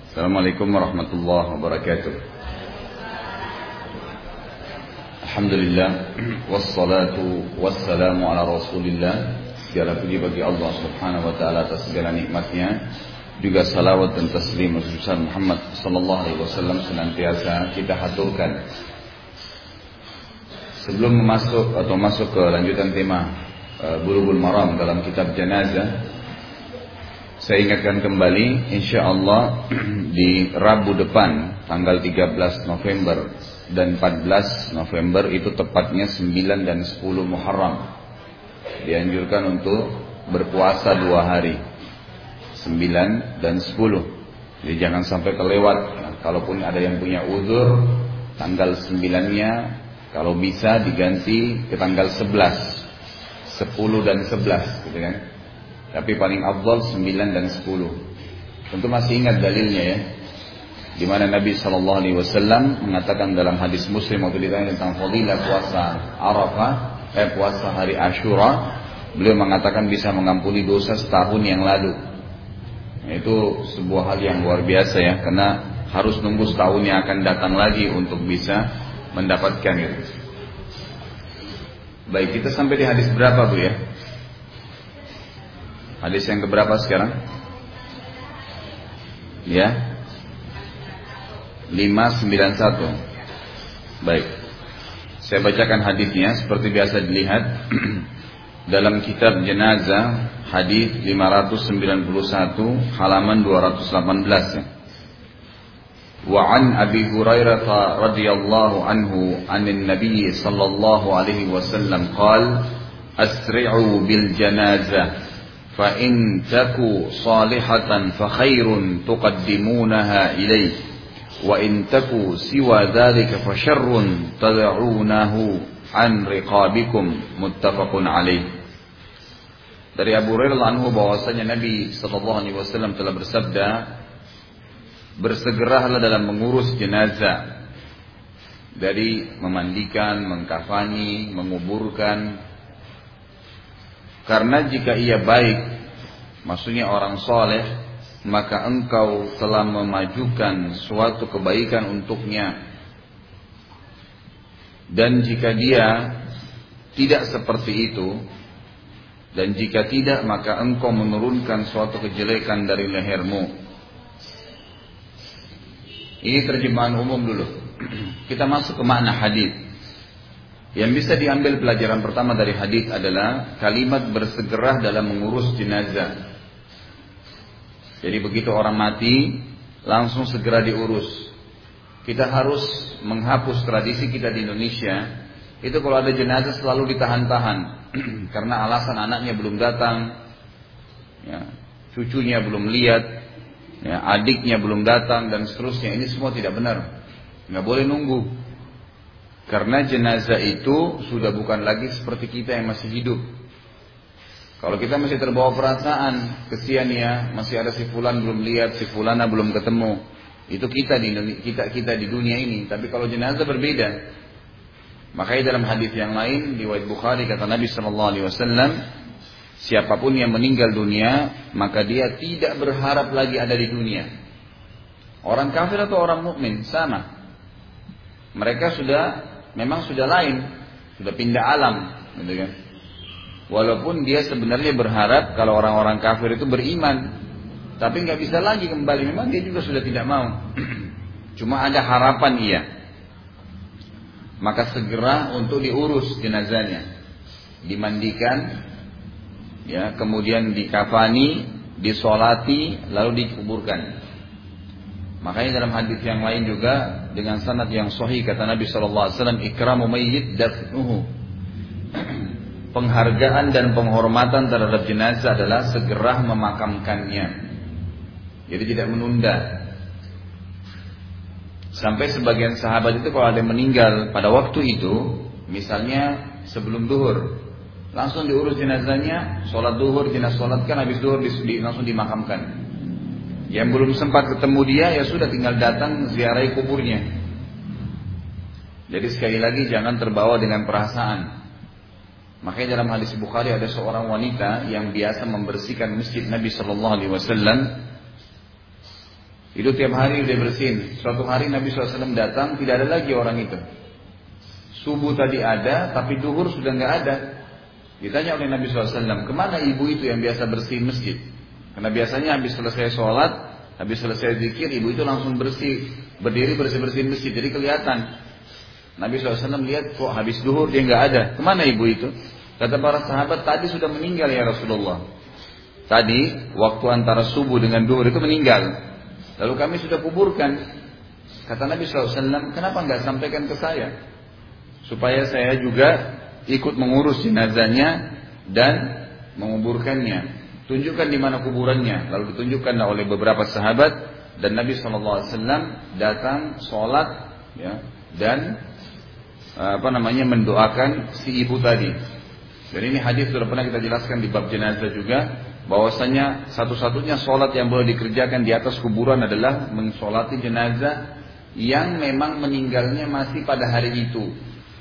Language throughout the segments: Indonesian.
Assalamualaikum warahmatullahi wabarakatuh. Alhamdulillah, wassalatu wassalamu ala rasulillah. Segala puji bagi Allah subhanahu wa ta'ala atas segala nikmatnya. Juga salawat dan taslim Rasulullah Muhammad sallallahu alaihi wasallam senantiasa kita haturkan. Sebelum masuk ke lanjutan tema Bulughul Maram dalam kitab Janazah, saya ingatkan kembali, insyaallah di Rabu depan tanggal 13 November dan 14 November itu tepatnya 9 dan 10 Muharram. Dianjurkan untuk berpuasa 2 hari, 9 dan 10. Jadi jangan sampai kelewat. Kalaupun ada yang punya uzur, tanggal 9-nya kalau bisa diganti ke tanggal 11, 10 dan 11 gitu kan. Tapi paling afdal 9 dan 10. Tentu masih ingat dalilnya ya, di mana Nabi SAW mengatakan dalam hadis Muslim waktu ditanya tentang fadilah puasa Arafah, puasa hari Ashura, beliau mengatakan bisa mengampuni dosa setahun yang lalu. Itu sebuah hal yang luar biasa ya, karena harus nunggu setahun yang akan datang lagi untuk bisa mendapatkan itu. Baik, kita sampai di hadis berapa Bu ya? Hadis yang keberapa sekarang? Ya, 591. Baik, saya bacakan hadisnya seperti biasa dilihat dalam kitab Jenazah, hadis 591 halaman 218. Wa an Abi Hurairah radhiyallahu anhu anin Nabi sallallahu alaihi wasallam qala asri'u bil janazah فإن تكو صالحة فخير تقدمونها إليه وإن تكو سوى ذلك فشر تدعونه عن رقابكم متفق عليه. Dari Abu Hurairah anhu bahwasanya Nabi sallallahu alaihi wasallam telah bersabda, bersegeralah dalam mengurus jenazah, dari memandikan, mengkafani, menguburkan. Karena jika ia baik, maksudnya orang soleh, maka engkau telah memajukan suatu kebaikan untuknya. Dan jika dia tidak seperti itu, dan jika tidak, maka engkau menurunkan suatu kejelekan dari lehermu. Ini terjemahan umum dulu. Kita masuk ke makna hadis. Yang bisa diambil pelajaran pertama dari hadis adalah kalimat bersegera dalam mengurus jenazah. Jadi begitu orang mati, langsung segera diurus. Kita harus menghapus tradisi kita di Indonesia. Itu kalau ada jenazah selalu ditahan-tahan karena alasan anaknya belum datang, ya, cucunya belum lihat, ya, adiknya belum datang dan seterusnya. Ini semua tidak benar. Nggak boleh nunggu. Karena jenazah itu sudah bukan lagi seperti kita yang masih hidup. Kalau kita masih terbawa perasaan, kesian ya, masih ada si fulan belum lihat, si fulana belum ketemu. Itu kita di dunia ini. Tapi kalau jenazah berbeda. Makanya dalam hadis yang lain riwayat Bukhari kata Nabi SAW, siapapun yang meninggal dunia, maka dia tidak berharap lagi ada di dunia. Orang kafir atau orang mukmin sama. Mereka memang sudah lain, sudah pindah alam, gitu kan. Walaupun dia sebenarnya berharap kalau orang-orang kafir itu beriman, tapi nggak bisa lagi kembali. Memang dia juga sudah tidak mau. Cuma ada harapan ia. Maka segera untuk diurus jenazahnya, dimandikan, ya, kemudian dikafani, disolati, lalu dikuburkan. Makanya dalam hadis yang lain juga dengan sanad yang sahih kata Nabi SAW, ikramu mayyit dafnuhu. Penghargaan dan penghormatan terhadap jenazah adalah segera memakamkannya. Jadi tidak menunda. Sampai sebagian sahabat itu kalau ada yang meninggal pada waktu itu, misalnya sebelum duhur, langsung diurus jenazahnya, sholat duhur, jenazah sholatkan, habis duhur langsung dimakamkan. Yang belum sempat ketemu dia, ya sudah tinggal datang ziarahi kuburnya. Jadi sekali lagi jangan terbawa dengan perasaan. Makanya dalam hadis Bukhari ada seorang wanita yang biasa membersihkan masjid Nabi SAW. Itu tiap hari dia bersihin. Suatu hari Nabi SAW datang, tidak ada lagi orang itu. Subuh tadi ada, tapi duhur sudah nggak ada. Ditanya oleh Nabi SAW, kemana ibu itu yang biasa bersihin masjid? Karena biasanya habis selesai sholat, habis selesai zikir, ibu itu langsung berdiri bersihin masjid. Jadi kelihatan. Nabi SAW lihat, kok habis duhur dia nggak ada. Kemana ibu itu? Kata para sahabat, tadi sudah meninggal ya Rasulullah. Tadi, waktu antara subuh dengan duhur itu meninggal. Lalu kami sudah kuburkan. Kata Nabi SAW, kenapa nggak sampaikan ke saya? Supaya saya juga ikut mengurus jenazahnya dan menguburkannya. Tunjukkan di mana kuburannya. Lalu ditunjukkan oleh beberapa sahabat. Dan Nabi SAW datang, sholat, ya, dan mendoakan si ibu tadi. Dan ini hadis sudah pernah kita jelaskan di bab jenazah juga. Bahwasanya satu-satunya sholat yang boleh dikerjakan di atas kuburan adalah mensolati jenazah yang memang meninggalnya masih pada hari itu.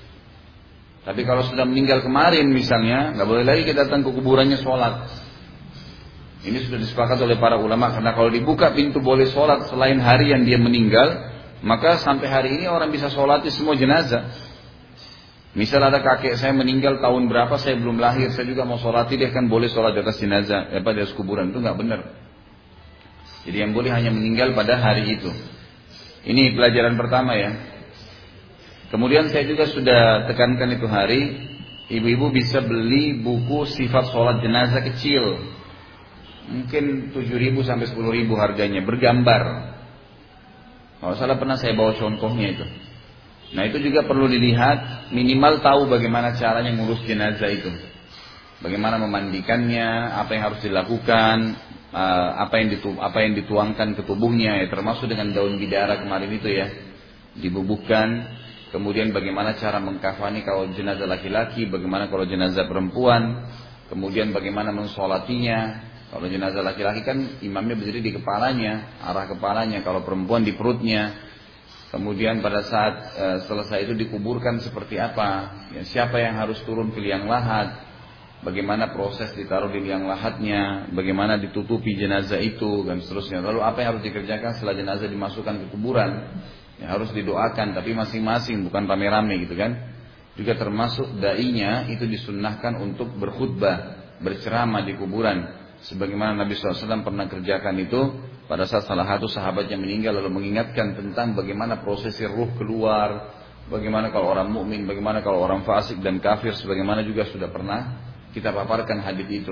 Tapi kalau sudah meninggal kemarin misalnya, nggak boleh lagi kita datang ke kuburannya sholat. Ini sudah disepakati oleh para ulama, karena kalau dibuka pintu boleh sholat selain hari yang dia meninggal, maka sampai hari ini orang bisa sholati semua jenazah. Misal ada kakek saya meninggal tahun berapa, saya belum lahir, saya juga mau sholati, dia kan boleh sholat di atas jenazah, di atas kuburan. Itu nggak benar. Jadi yang boleh hanya meninggal pada hari itu. Ini pelajaran pertama ya. Kemudian saya juga sudah tekankan itu hari, ibu-ibu bisa beli buku sifat sholat jenazah kecil. Mungkin 7.000 sampai 10.000 harganya, bergambar. Kalau salah pernah saya bawa contohnya itu. Nah itu juga perlu dilihat, minimal tahu bagaimana caranya ngurus jenazah itu. Bagaimana memandikannya, apa yang harus dilakukan, apa yang dituangkan ke tubuhnya, ya, termasuk dengan daun bidara kemarin itu ya, dibubuhkan. Kemudian bagaimana cara mengkafani kalau jenazah laki-laki, bagaimana kalau jenazah perempuan, kemudian bagaimana mensolatinya. Kalau jenazah laki-laki kan imamnya berdiri di kepalanya, arah kepalanya, kalau perempuan di perutnya. Kemudian pada saat selesai itu dikuburkan seperti apa, ya, siapa yang harus turun ke liang lahat, bagaimana proses ditaruh di liang lahatnya, bagaimana ditutupi jenazah itu, dan seterusnya. Lalu apa yang harus dikerjakan setelah jenazah dimasukkan ke kuburan, ya, harus didoakan, tapi masing-masing, bukan rame-rame gitu kan. Juga termasuk dai-nya itu disunnahkan untuk berkhutbah, berceramah di kuburan. Sebagaimana Nabi SAW pernah kerjakan itu pada saat salah satu sahabatnya meninggal, lalu mengingatkan tentang bagaimana prosesi ruh keluar, bagaimana kalau orang mukmin, bagaimana kalau orang fasik dan kafir, sebagaimana juga sudah pernah kita paparkan hadis itu.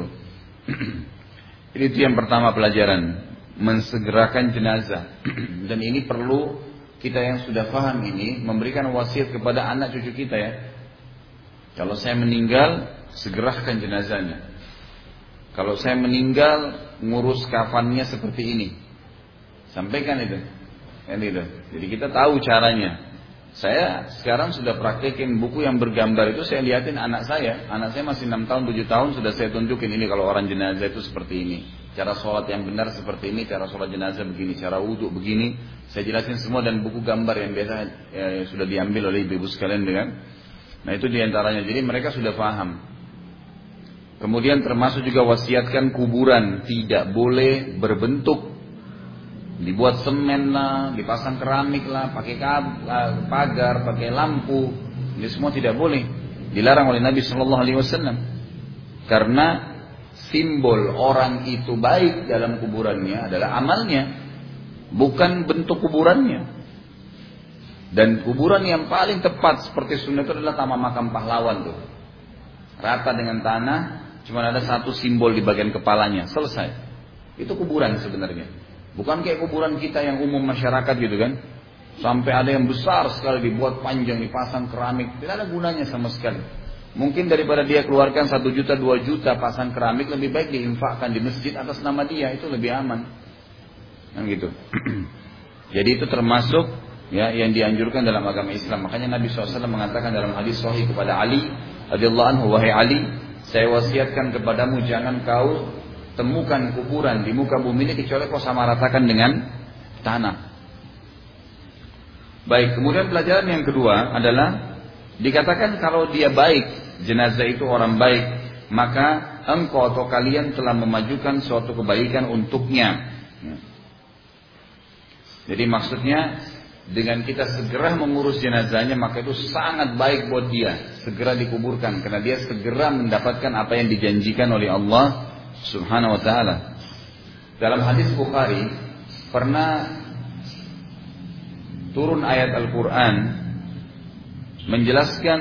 Itu yang pertama pelajaran, mensegerakan jenazah. Dan ini perlu kita yang sudah paham ini memberikan wasiat kepada anak cucu kita ya. Kalau saya meninggal, segerakan jenazahnya. Kalau saya meninggal, ngurus kafannya seperti ini. Sampaikan itu. Jadi kita tahu caranya. Saya sekarang sudah praktekin buku yang bergambar itu, saya lihatin anak saya. Anak saya masih 6 tahun, 7 tahun, sudah saya tunjukin ini kalau orang jenazah itu seperti ini. Cara sholat yang benar seperti ini, cara sholat jenazah begini, cara wudhu begini. Saya jelasin semua, dan buku gambar yang biasa sudah diambil oleh ibu-ibu sekalian kan. Nah itu diantaranya. Jadi mereka sudah paham. Kemudian termasuk juga wasiatkan kuburan tidak boleh berbentuk, dibuat semen lah, dipasang keramik lah, pakai pagar, pakai lampu. Ini semua tidak boleh, dilarang oleh Nabi Shallallahu Alaihi Wasallam. Karena simbol orang itu baik dalam kuburannya adalah amalnya, bukan bentuk kuburannya. Dan kuburan yang paling tepat seperti sunnah itu adalah taman makam pahlawan tuh, rata dengan tanah. Cuma ada satu simbol di bagian kepalanya, selesai. Itu kuburan sebenarnya. Bukan kayak kuburan kita yang umum masyarakat gitu kan. Sampai ada yang besar sekali dibuat panjang, dipasang keramik. Tidak ada gunanya sama sekali. Mungkin daripada dia keluarkan 1 juta, 2 juta pasang keramik, lebih baik diinfakkan di masjid atas nama dia. Itu lebih aman. Kan gitu. Jadi itu termasuk ya yang dianjurkan dalam agama Islam. Makanya Nabi SAW mengatakan dalam hadis sahih kepada Ali radhiyallahu anhu, wahai Ali, saya wasiatkan kepadamu jangan kau temukan kuburan di muka bumi ini kecuali kau samaratakan dengan tanah. Baik, kemudian pelajaran yang kedua adalah dikatakan kalau dia baik, jenazah itu orang baik, maka engkau atau kalian telah memajukan suatu kebaikan untuknya. Jadi maksudnya dengan kita segera mengurus jenazahnya maka itu sangat baik buat dia. Segera dikuburkan karena dia segera mendapatkan apa yang dijanjikan oleh Allah Subhanahu wa taala. Dalam hadis Bukhari pernah turun ayat Al-Quran menjelaskan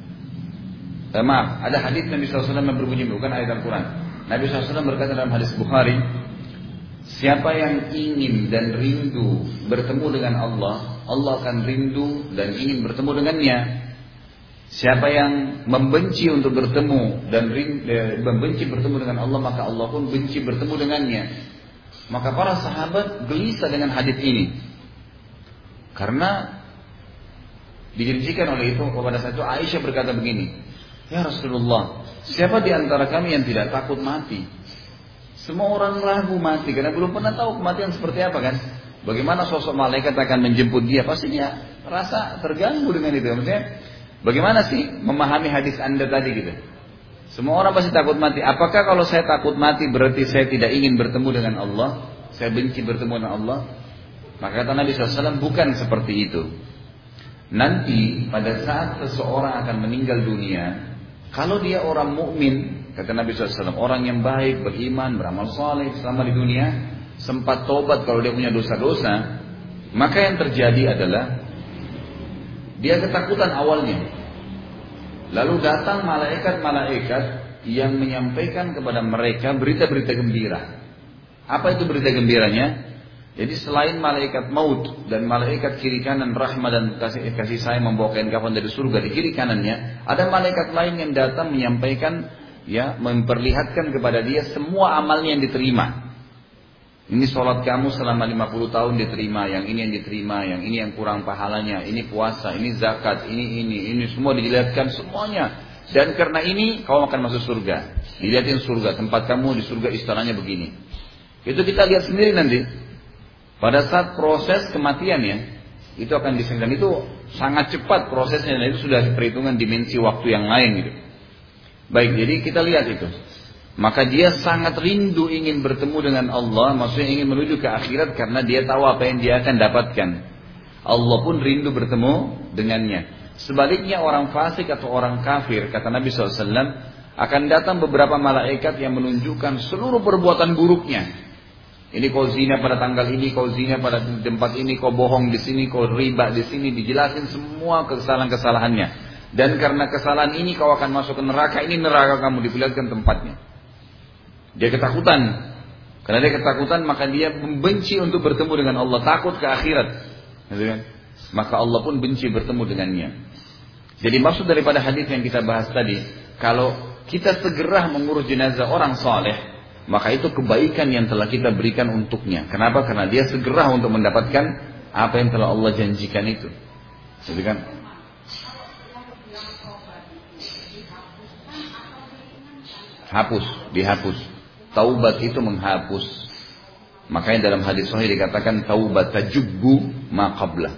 ada hadis Nabi SAW yang berbunyi, bukan ayat Al-Quran. Nabi SAW berkata dalam hadis Bukhari, siapa yang ingin dan rindu bertemu dengan Allah, Allah akan rindu dan ingin bertemu dengannya. Siapa yang membenci untuk bertemu dan membenci bertemu dengan Allah, maka Allah pun benci bertemu dengannya. Maka para sahabat gelisah dengan hadis ini, karena dijanjikan oleh itu kepada saat itu Aisyah berkata begini, ya Rasulullah, siapa di antara kami yang tidak takut mati? Semua orang ragu mati karena belum pernah tahu kematian seperti apa kan? Bagaimana sosok malaikat akan menjemput dia? Pasti dia rasa terganggu dengan itu. Maksudnya, bagaimana sih memahami hadis Anda tadi gitu? Semua orang pasti takut mati. Apakah kalau saya takut mati berarti saya tidak ingin bertemu dengan Allah? Saya benci bertemu dengan Allah? Maka kata Nabi SAW, bukan seperti itu. Nanti pada saat seseorang akan meninggal dunia, kalau dia orang mukmin, kata Nabi SAW, orang yang baik, beriman, beramal saleh selama di dunia, sempat tobat kalau dia punya dosa-dosa, maka yang terjadi adalah dia ketakutan awalnya. Lalu datang malaikat-malaikat yang menyampaikan kepada mereka berita-berita gembira. Apa itu berita gembiranya? Jadi selain malaikat maut dan malaikat kiri kanan rahmat dan kasih sayang membawa kain kafan dari surga di kiri kanannya, ada malaikat lain yang datang menyampaikan, ya, memperlihatkan kepada dia semua amalnya yang diterima. Ini sholat kamu selama 50 tahun diterima, yang ini yang diterima, yang ini yang kurang pahalanya, ini puasa, ini zakat, ini semua dilihatkan semuanya. Dan karena ini kau akan masuk surga. Dilihatin surga, tempat kamu di surga istananya begini. Itu kita lihat sendiri nanti. Pada saat proses kematian ya, itu akan disaksikan. Itu sangat cepat prosesnya dan itu sudah perhitungan dimensi waktu yang lain gitu. Baik, jadi kita lihat itu. Maka dia sangat rindu ingin bertemu dengan Allah, maksudnya ingin menuju ke akhirat karena dia tahu apa yang dia akan dapatkan. Allah pun rindu bertemu dengannya. Sebaliknya orang fasik atau orang kafir, kata Nabi SAW, akan datang beberapa malaikat yang menunjukkan seluruh perbuatan buruknya. Ini kau zina pada tanggal ini, kau zina pada tempat ini, kau bohong di sini, kau riba di sini, dijelasin semua kesalahan-kesalahannya. Dan karena kesalahan ini kau akan masuk ke neraka, ini neraka kamu, diperlihatkan tempatnya. Dia ketakutan. Karena dia ketakutan maka dia membenci untuk bertemu dengan Allah, takut ke akhirat. Maka Allah pun benci bertemu dengannya. Jadi maksud daripada hadis yang kita bahas tadi, kalau kita segera mengurus jenazah orang saleh, maka itu kebaikan yang telah kita berikan untuknya. Kenapa? Karena dia segera untuk mendapatkan apa yang telah Allah janjikan itu. Jadi kan? Dihapus. Taubat itu menghapus. Makanya dalam hadis sahih dikatakan taubat tajubbu ma qabla.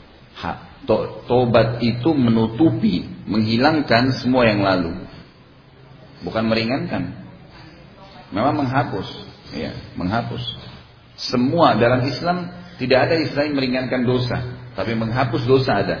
Taubat itu menutupi, menghilangkan semua yang lalu. Bukan meringankan. Memang menghapus, ya, menghapus. Semua dalam Islam tidak ada istilah meringankan dosa, tapi menghapus dosa ada.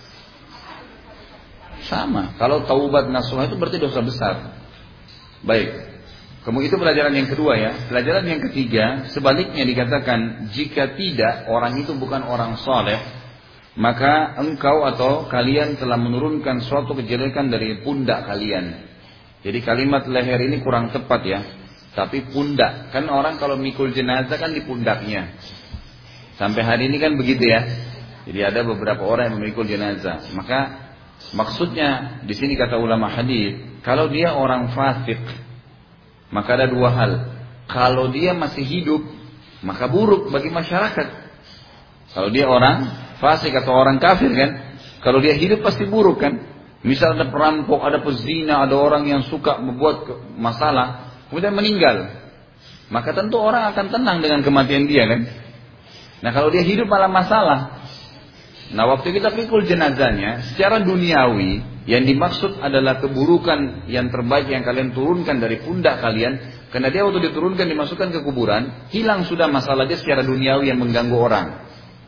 Sama. Kalau taubat nasuha itu berarti dosa besar. Baik. Kemudian itu pelajaran yang kedua ya. Pelajaran yang ketiga, sebaliknya dikatakan jika tidak orang itu bukan orang saleh, maka engkau atau kalian telah menurunkan suatu kejelekan dari pundak kalian. Jadi kalimat leher ini kurang tepat ya. Tapi pundak, kan orang kalau mikul jenazah kan di pundaknya. Sampai hari ini kan begitu ya. Jadi ada beberapa orang yang memikul jenazah. Maka maksudnya di sini kata ulama hadis, kalau dia orang fasik, maka ada dua hal. Kalau dia masih hidup, maka buruk bagi masyarakat. Kalau dia orang fasik atau orang kafir kan, kalau dia hidup pasti buruk kan. Misal ada perampok, ada pezina, ada orang yang suka membuat masalah, kemudian meninggal, maka tentu orang akan tenang dengan kematian dia kan. Nah kalau dia hidup malah masalah. Nah waktu kita pikul jenazahnya, secara duniawi yang dimaksud adalah keburukan yang terbaik yang kalian turunkan dari pundak kalian. Karena dia waktu diturunkan dimasukkan ke kuburan, hilang sudah masalah dia secara duniawi yang mengganggu orang.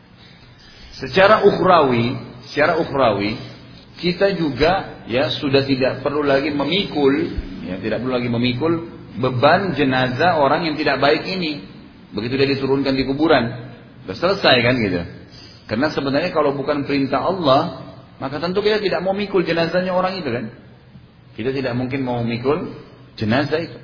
secara ukhrawi kita juga ya sudah tidak perlu lagi memikul beban jenazah orang yang tidak baik ini. Begitu dia diturunkan di kuburan, sudah selesai kan gitu. Karena sebenarnya kalau bukan perintah Allah, maka tentu kita tidak mau mikul jenazahnya orang itu kan. Kita tidak mungkin mau mikul jenazah itu.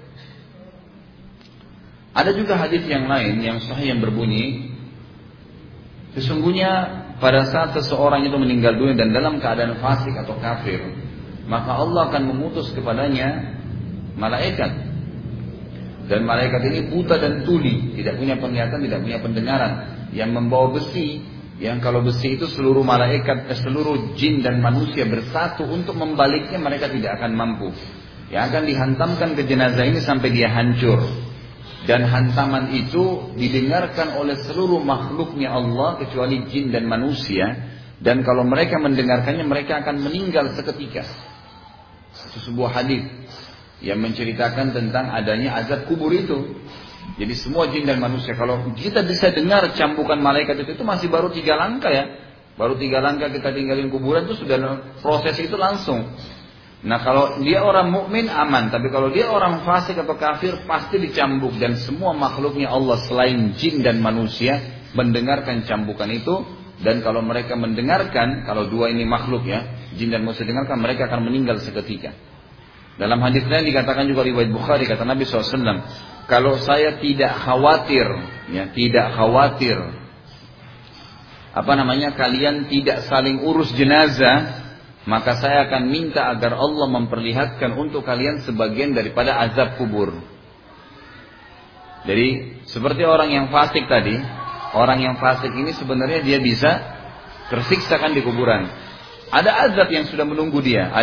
Ada juga hadis yang lain yang sahih yang berbunyi, sesungguhnya pada saat seseorang itu meninggal dunia dan dalam keadaan fasik atau kafir, maka Allah akan mengutus kepadanya malaikat. Dan malaikat ini buta dan tuli, tidak punya penglihatan, tidak punya pendengaran, yang membawa besi, yang kalau besi itu seluruh malaikat, seluruh jin dan manusia bersatu untuk membaliknya, mereka tidak akan mampu. Yang akan dihantamkan ke jenazah ini sampai dia hancur. Dan hantaman itu didengarkan oleh seluruh makhluknya Allah kecuali jin dan manusia. Dan kalau mereka mendengarkannya, mereka akan meninggal seketika. Itu sebuah hadis yang menceritakan tentang adanya azab kubur itu. Jadi semua jin dan manusia, kalau kita bisa dengar cambukan malaikat itu masih baru 3 langkah ya. Baru 3 langkah kita tinggalin kuburan itu sudah proses itu langsung. Nah kalau dia orang mukmin aman, tapi kalau dia orang fasik atau kafir pasti dicambuk. Dan semua makhluknya Allah selain jin dan manusia mendengarkan cambukan itu. Dan kalau mereka mendengarkan, kalau dua ini makhluk ya, jin dan manusia dengarkan, mereka akan meninggal seketika. Dalam hadis lain dikatakan juga riwayat Bukhari, kata Nabi SAW, kalau saya tidak khawatir, kalian tidak saling urus jenazah, maka saya akan minta agar Allah memperlihatkan untuk kalian sebagian daripada azab kubur. Jadi seperti orang yang fasik tadi, orang yang fasik ini sebenarnya dia bisa tersiksakan di kuburan. Ada azab yang sudah menunggu dia,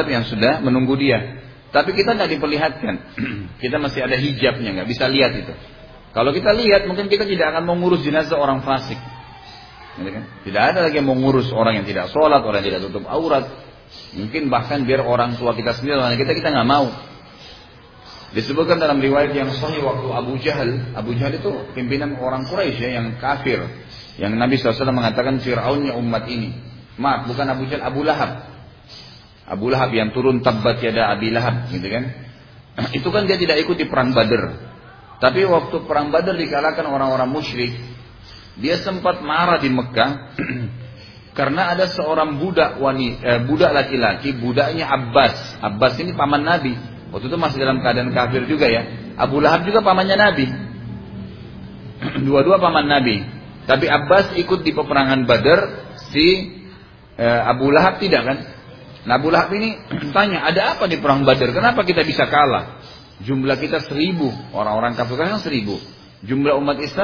Tapi kita nggak diperlihatkan, kita masih ada hijabnya, nggak bisa lihat itu. Kalau kita lihat, mungkin kita tidak akan mengurus jenazah orang fasik. Tidak ada lagi yang mengurus orang yang tidak sholat, orang yang tidak tutup aurat. Mungkin bahkan biar orang tua kita sendiri, orang kita nggak mau. Disebutkan dalam riwayat yang sahih waktu Abu Jahal itu pimpinan orang Quraisy ya, yang kafir, yang Nabi SAW mengatakan Fir'aunnya umat ini. Maaf, bukan Abu Jahal, Abu Lahab yang turun tabbat yada Abi Lahab, gitu kan? Itu kan dia tidak ikut di perang Badar. Tapi waktu perang Badar dikalahkan orang-orang musyrik, dia sempat marah di Mekah karena ada seorang budak laki-laki, budaknya Abbas. Abbas ini paman Nabi. Waktu itu masih dalam keadaan kafir juga ya. Abu Lahab juga pamannya Nabi. Dua-dua paman Nabi. Tapi Abbas ikut di peperangan Badar, si Abu Lahab tidak kan? Nah Abu Lahab ini tanya, ada apa di perang Badar? Kenapa kita bisa kalah? Jumlah kita 1000, orang-orang kafir kan 1000. Jumlah umat Islam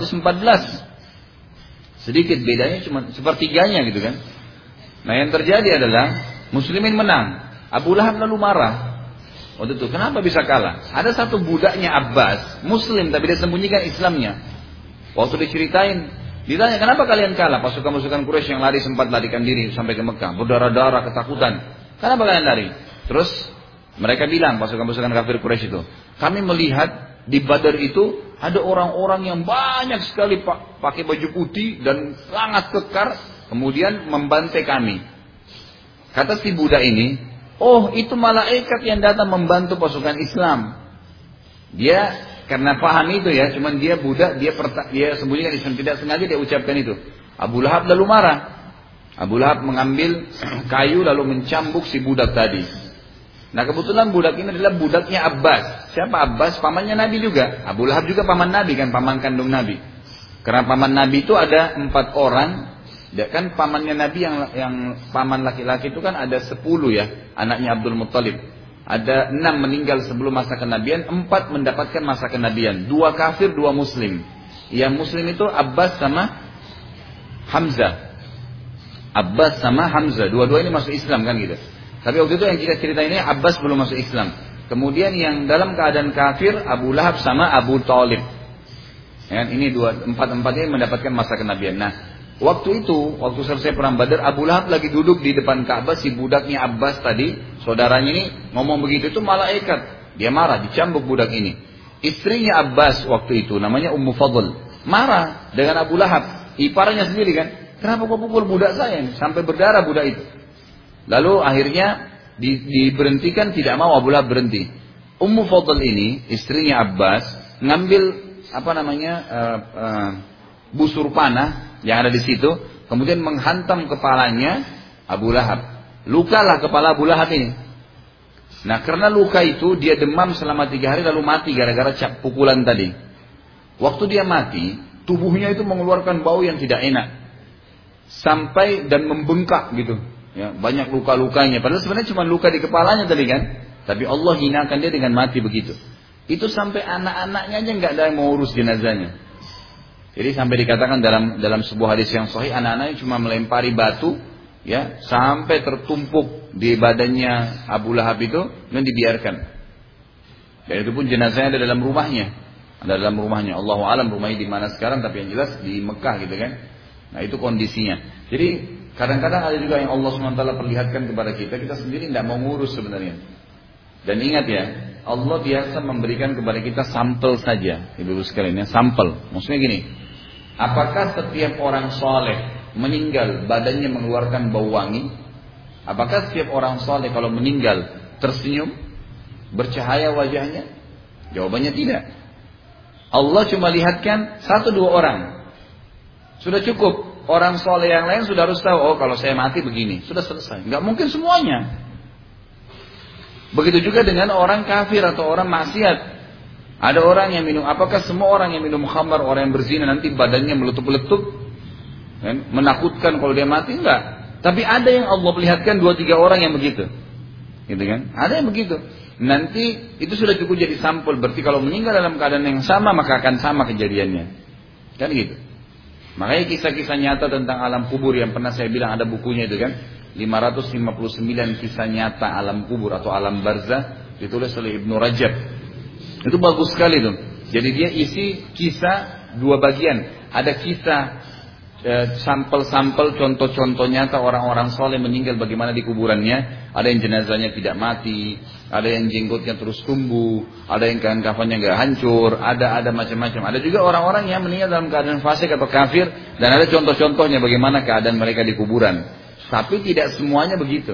314. Sedikit bedanya cuma sepertiganya gitu kan. Nah yang terjadi adalah Muslimin menang. Abu Lahab lalu marah. Waktu itu kenapa bisa kalah? Ada satu budaknya Abbas, Muslim tapi dia sembunyikan Islamnya. Waktu diceritain, ditanya, kenapa kalian kalah? Pasukan-pasukan Quraisy yang lari sempat larikan diri sampai ke Mekah, berdarah-darah, ketakutan. Kenapa kalian lari? Terus mereka bilang, pasukan-pasukan kafir Quraisy itu, kami melihat di Badar itu ada orang-orang yang banyak sekali pakai baju putih dan sangat kekar, kemudian membantai kami. Kata si budak ini, oh itu malaikat yang datang membantu pasukan Islam. Dia karena paham itu ya, cuman dia budak, dia sembunyikan Islam, tidak sengaja dia ucapkan itu. Abu Lahab lalu marah. Abu Lahab mengambil kayu lalu mencambuk si budak tadi. Nah kebetulan budak ini adalah budaknya Abbas. Siapa Abbas? Pamannya Nabi juga. Abu Lahab juga paman Nabi kan, paman kandung Nabi. Karena paman Nabi itu ada 4 orang. Ya kan pamannya Nabi yang paman laki-laki itu kan ada 10 ya, anaknya Abdul Muttalib. Ada 6 meninggal sebelum masa kenabian, 4 mendapatkan masa kenabian. 2 kafir, 2 muslim. Yang muslim itu Abbas sama Hamzah. Abbas sama Hamzah, dua-dua ini masuk Islam kan gitu. Tapi waktu itu yang kita cerita ini Abbas belum masuk Islam. Kemudian yang dalam keadaan kafir Abu Lahab sama Abu Thalib. Ya, ini 4-4 ini mendapatkan masa kenabian. Nah, waktu itu, waktu selesai perang Badar, Abu Lahab lagi duduk di depan Ka'bah, si budaknya Abbas tadi, saudaranya ini ngomong begitu, itu malaikat. Dia marah, dicambuk budak ini. Istrinya Abbas waktu itu, namanya Ummu Fadl, marah dengan Abu Lahab, iparnya sendiri kan. Kenapa kau pukul budak saya ini? Sampai berdarah budak itu. Lalu akhirnya diberhentikan, tidak mau Abu Lahab berhenti. Ummu Fadl ini, istrinya Abbas, ngambil busur panah yang ada di situ, kemudian menghantam kepalanya Abu Lahab. Lukalah kepala Abu Lahab ini. Nah, karena luka itu dia demam selama 3 hari lalu mati gara-gara pukulan tadi. Waktu dia mati, tubuhnya itu mengeluarkan bau yang tidak enak. Sampai dan membengkak gitu. Ya, banyak luka-lukanya. Padahal sebenarnya cuma luka di kepalanya tadi kan. Tapi Allah hinakan dia dengan mati begitu. Itu sampai anak-anaknya aja nggak ada yang mau urus jenazahnya. Jadi sampai dikatakan dalam sebuah hadis yang sahih, anak-anaknya cuma melempari batu, ya, sampai tertumpuk di badannya Abu Lahab itu dan dibiarkan. Dan itu pun jenazahnya ada dalam rumahnya. Ada dalam rumahnya. Allahu alam rumahnya di mana sekarang, tapi yang jelas di Mekah gitu kan. Nah, itu kondisinya. Jadi kadang-kadang ada juga yang Allah SWT perlihatkan kepada kita sendiri tidak mau ngurus sebenarnya. Dan ingat ya, Allah biasa memberikan kepada kita sampel saja, ibu-ibu sekalian ya, sampel. Maksudnya gini, apakah setiap orang soleh meninggal badannya mengeluarkan bau wangi? Apakah setiap orang soleh kalau meninggal tersenyum, bercahaya wajahnya? Jawabannya tidak. Allah cuma lihatkan 1-2 orang. Sudah cukup. Orang soleh yang lain sudah harus tahu, oh kalau saya mati begini, sudah selesai. Nggak mungkin semuanya. Begitu juga dengan orang kafir atau orang maksiat. Ada orang yang minum, apakah semua orang yang minum khamar, orang yang berzina nanti badannya meletup-letup? Kan? Menakutkan kalau dia mati? Enggak. Tapi ada yang Allah perlihatkan 2-3 orang yang begitu. Gitu kan? Ada yang begitu. Nanti itu sudah cukup jadi sampel. Berarti kalau meninggal dalam keadaan yang sama, maka akan sama kejadiannya. Kan gitu. Makanya kisah-kisah nyata tentang alam kubur yang pernah saya bilang ada bukunya itu kan. 559 kisah nyata alam kubur atau alam barzah ditulis oleh Ibnu Rajab. Itu bagus sekali tuh. Jadi dia isi kisah 2 bagian. Ada kisah sampel-sampel contoh-contoh nyata orang-orang soleh meninggal bagaimana di kuburannya. Ada yang jenazahnya tidak mati, ada yang jenggotnya terus tumbuh, ada yang kafannya nggak hancur, ada macam-macam. Ada juga orang-orang yang meninggal dalam keadaan fasik atau kafir, dan ada contoh-contohnya bagaimana keadaan mereka di kuburan. Tapi tidak semuanya begitu.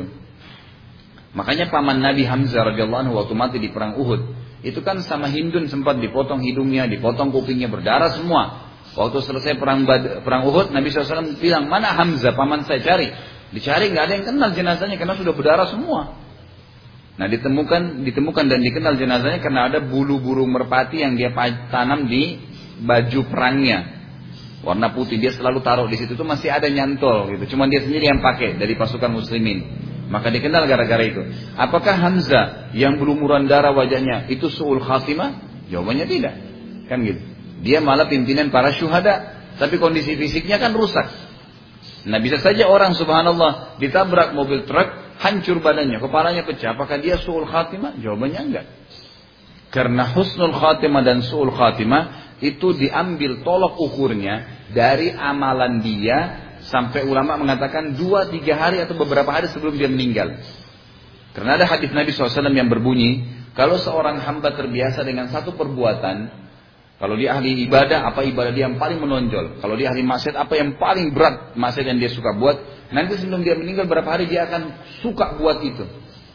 Makanya paman Nabi Hamzah radhiyallahu anhu waktu mati di perang Uhud, itu kan sama Hindun sempat dipotong hidungnya, dipotong kupingnya, berdarah semua. Waktu selesai perang Uhud, Nabi SAW bilang, mana Hamzah, paman saya cari. Dicari nggak ada yang kenal jenazahnya karena sudah berdarah semua. Nah ditemukan dan dikenal jenazahnya karena ada bulu burung merpati yang dia tanam di baju perangnya. Warna putih, dia selalu taruh di situ tuh masih ada nyantol gitu. Cuma dia sendiri yang pakai dari pasukan muslimin. Maka dikenal gara-gara itu. Apakah Hamzah yang berlumuran darah wajahnya itu su'ul khatimah? Jawabannya tidak. Kan gitu. Dia malah pimpinan para syuhada, tapi kondisi fisiknya kan rusak. Nah, bisa saja orang subhanallah ditabrak mobil truk, hancur badannya, kepalanya pecah. Apakah dia su'ul khatimah? Jawabannya enggak. Karena husnul khatimah dan su'ul khatimah itu diambil tolok ukurnya dari amalan dia, sampai ulama mengatakan 2-3 hari atau beberapa hari sebelum dia meninggal. Karena ada hadis Nabi SAW yang berbunyi, kalau seorang hamba terbiasa dengan satu perbuatan, kalau dia ahli ibadah, apa ibadah dia yang paling menonjol, kalau dia ahli maksiat, apa yang paling berat maksiat yang dia suka buat, nanti sebelum dia meninggal berapa hari dia akan suka buat itu.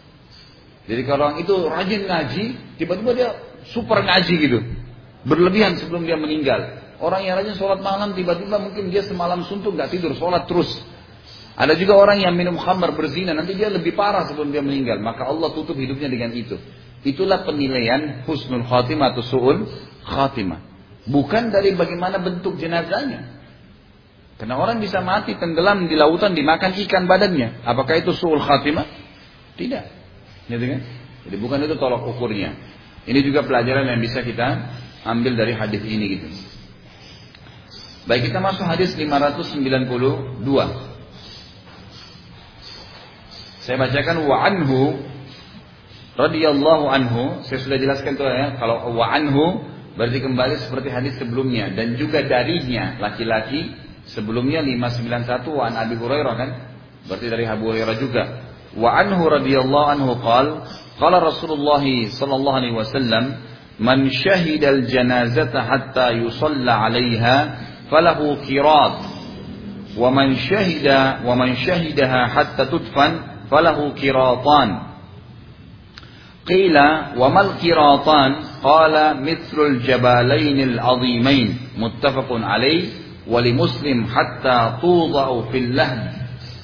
Jadi kalau orang itu rajin ngaji, tiba-tiba dia super ngaji gitu, berlebihan sebelum dia meninggal. Orang yang rajin sholat malam, tiba-tiba mungkin dia semalam suntuk gak tidur, sholat terus. Ada juga orang yang minum khamar, berzina, nanti dia lebih parah sebelum dia meninggal. Maka Allah tutup hidupnya dengan itu. Itulah penilaian husnul khatimah atau su'ul khatimah. Bukan dari bagaimana bentuk jenazahnya. Karena orang bisa mati tenggelam di lautan, dimakan ikan badannya. Apakah itu su'ul khatimah? Tidak. Gitu kan? Jadi bukan itu tolak ukurnya. Ini juga pelajaran yang bisa kita ambil dari hadis ini gitu. Baik, kita masuk hadis 592. Saya bacakan wa anhu radhiyallahu anhu. Saya sudah jelaskan tuh ya, kalau wa anhu berarti kembali seperti hadis sebelumnya, dan juga darinya laki-laki sebelumnya 591 wa an Abi Hurairah kan? Berarti dari Abu Hurairah juga. Wa anhu radhiyallahu anhu qala Rasulullah sallallahu alaihi wasallam man syahidal janazata hatta yusalla 'alaiha falahu qirat wa man syahidaha hatta tudfan falahu qiratan. Qila wa mal qiratan? Qala mithlul jabalainil azimain, muttafaqun alaih, wa li Muslim hatta tudau fil lahd.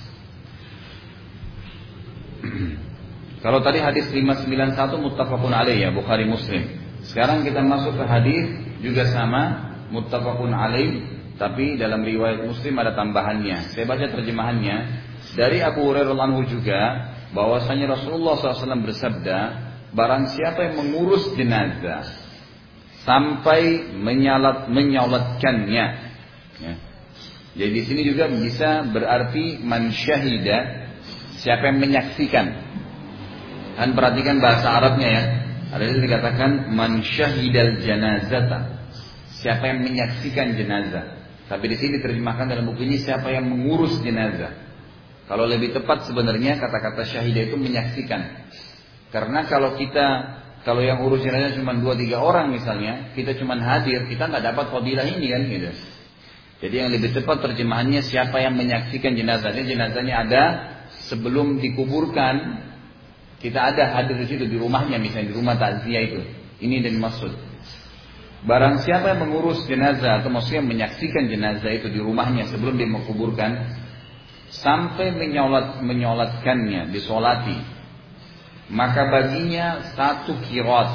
Kalau tadi hadis 591 muttafaqun alaih ya, Bukhari Muslim. Sekarang kita masuk ke hadis juga sama, muttafaqun alaih, tapi dalam riwayat Muslim ada tambahannya. Saya baca terjemahannya dari Abu Hurairah anhu juga, bahwasanya Rasulullah SAW bersabda, barang siapa yang mengurus jenazah sampai menyolatkannya. Ya. Jadi di sini juga bisa berarti man syahida, siapa yang menyaksikan. Kan perhatikan bahasa Arabnya ya. Ada yang dikatakan man syahidal janazata, siapa yang menyaksikan jenazah. Tapi di sini diterjemahkan dalam buku ini siapa yang mengurus jenazah. Kalau lebih tepat sebenarnya kata-kata syahidah itu menyaksikan. Karena kalau yang urus jenazah cuma 2-3 orang misalnya, kita cuma hadir, kita nggak dapat fadilah ini kan gitu. Jadi yang lebih tepat terjemahannya siapa yang menyaksikan jenazahnya. Jenazahnya ada sebelum dikuburkan, kita ada hadir di situ di rumahnya, misalnya di rumah takziah itu. Ini yang dimaksud. Barang siapa yang mengurus jenazah atau maksudnya menyaksikan jenazah itu di rumahnya sebelum dia menguburkan sampai menyolatkannya, disolati, maka baginya 1 qirat,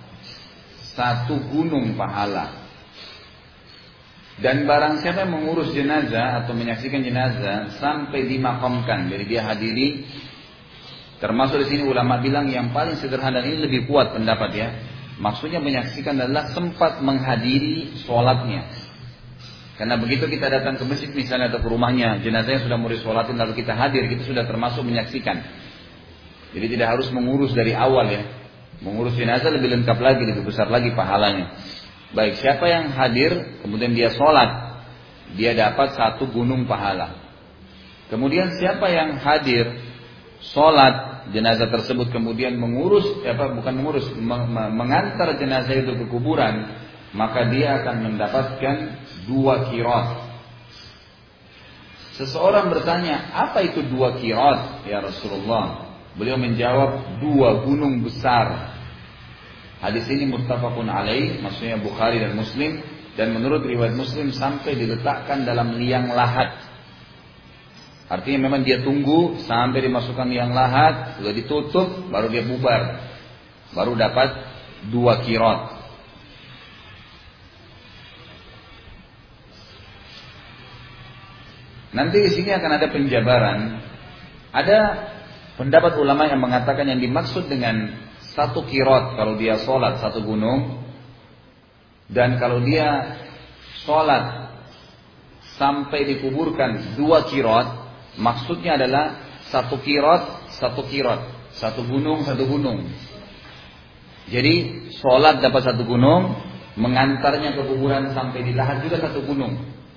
1 gunung pahala. Dan barang siapa yang mengurus jenazah atau menyaksikan jenazah sampai dimakamkan, jadi dia hadiri. Termasuk di sini ulama bilang yang paling sederhana ini lebih kuat pendapat ya. Maksudnya menyaksikan adalah sempat menghadiri sholatnya. Karena begitu kita datang ke masjid misalnya atau ke rumahnya, jenazahnya sudah mau disolatin lalu kita hadir, kita sudah termasuk menyaksikan. Jadi tidak harus mengurus dari awal ya. Mengurus jenazah lebih lengkap lagi, lebih besar lagi pahalanya. Baik, siapa yang hadir kemudian dia sholat, dia dapat 1 gunung pahala. Kemudian siapa yang hadir sholat jenazah tersebut kemudian mengantar jenazah itu ke kuburan, maka dia akan mendapatkan 2 qirat. Seseorang bertanya, apa itu 2 qirat ya Rasulullah? Beliau menjawab, 2 gunung besar. Hadis ini muttafaqun alaih, maksudnya Bukhari dan Muslim, dan menurut riwayat Muslim sampai diletakkan dalam liang lahat. Artinya memang dia tunggu sampai dimasukkan liang lahat, sudah ditutup, baru dia bubar. Baru dapat 2 qirat. Nanti di sini akan ada penjabaran. Ada pendapat ulama yang mengatakan yang dimaksud dengan 1 qirat kalau dia sholat 1 gunung, dan kalau dia sholat sampai dikuburkan 2 qirat, maksudnya adalah 1 qirat, 1 qirat, 1 gunung, 1 gunung. Jadi sholat dapat 1 gunung, mengantarnya ke kuburan sampai di lahat juga 1 gunung.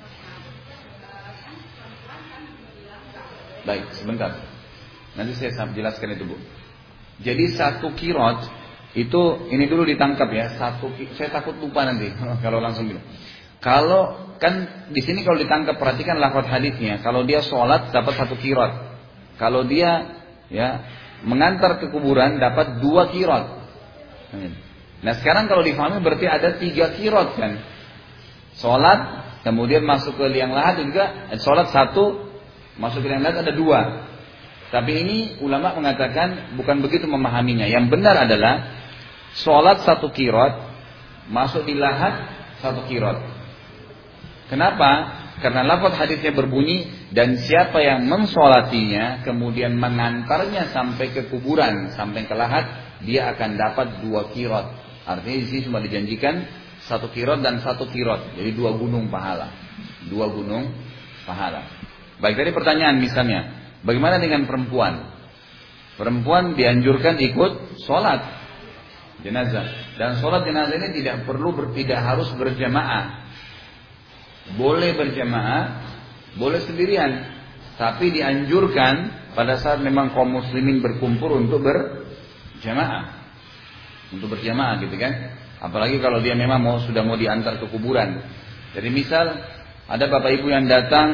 Baik, sebentar. Nanti saya jelaskan itu Bu. Jadi 1 qirat itu, ini dulu ditangkap ya. Saya takut lupa nanti kalau langsung bilang. Kalau kan di sini kalau ditangkap, perhatikan lafaz hadisnya. Kalau dia sholat dapat 1 qirat. Kalau dia ya mengantar ke kuburan dapat 2 qirat. Nah sekarang kalau difahami berarti ada 3 qirat kan. Sholat kemudian masuk ke liang lahat juga. Sholat 1 masuk ke liang lahat ada 2. Tapi ini ulama mengatakan bukan begitu memahaminya. Yang benar adalah sholat 1 qirat, masuk di lahat 1 qirat. Kenapa? Karena lafaz hadisnya berbunyi, dan siapa yang mensolatinya kemudian mengantarnya sampai ke kuburan, sampai ke lahat, dia akan dapat 2 qirat. Artinya di sini cuma dijanjikan 1 qirat dan 1 qirat. Jadi 2 gunung pahala. 2 gunung pahala. Baik, tadi pertanyaan misalnya, bagaimana dengan perempuan? Perempuan dianjurkan ikut sholat jenazah. Dan sholat jenazah ini tidak harus berjamaah. Boleh berjamaah, boleh sendirian. Tapi dianjurkan pada saat memang kaum muslimin berkumpul untuk berjamaah. Untuk berjamaah gitu kan. Apalagi kalau dia memang sudah mau diantar ke kuburan. Jadi misal ada bapak ibu yang datang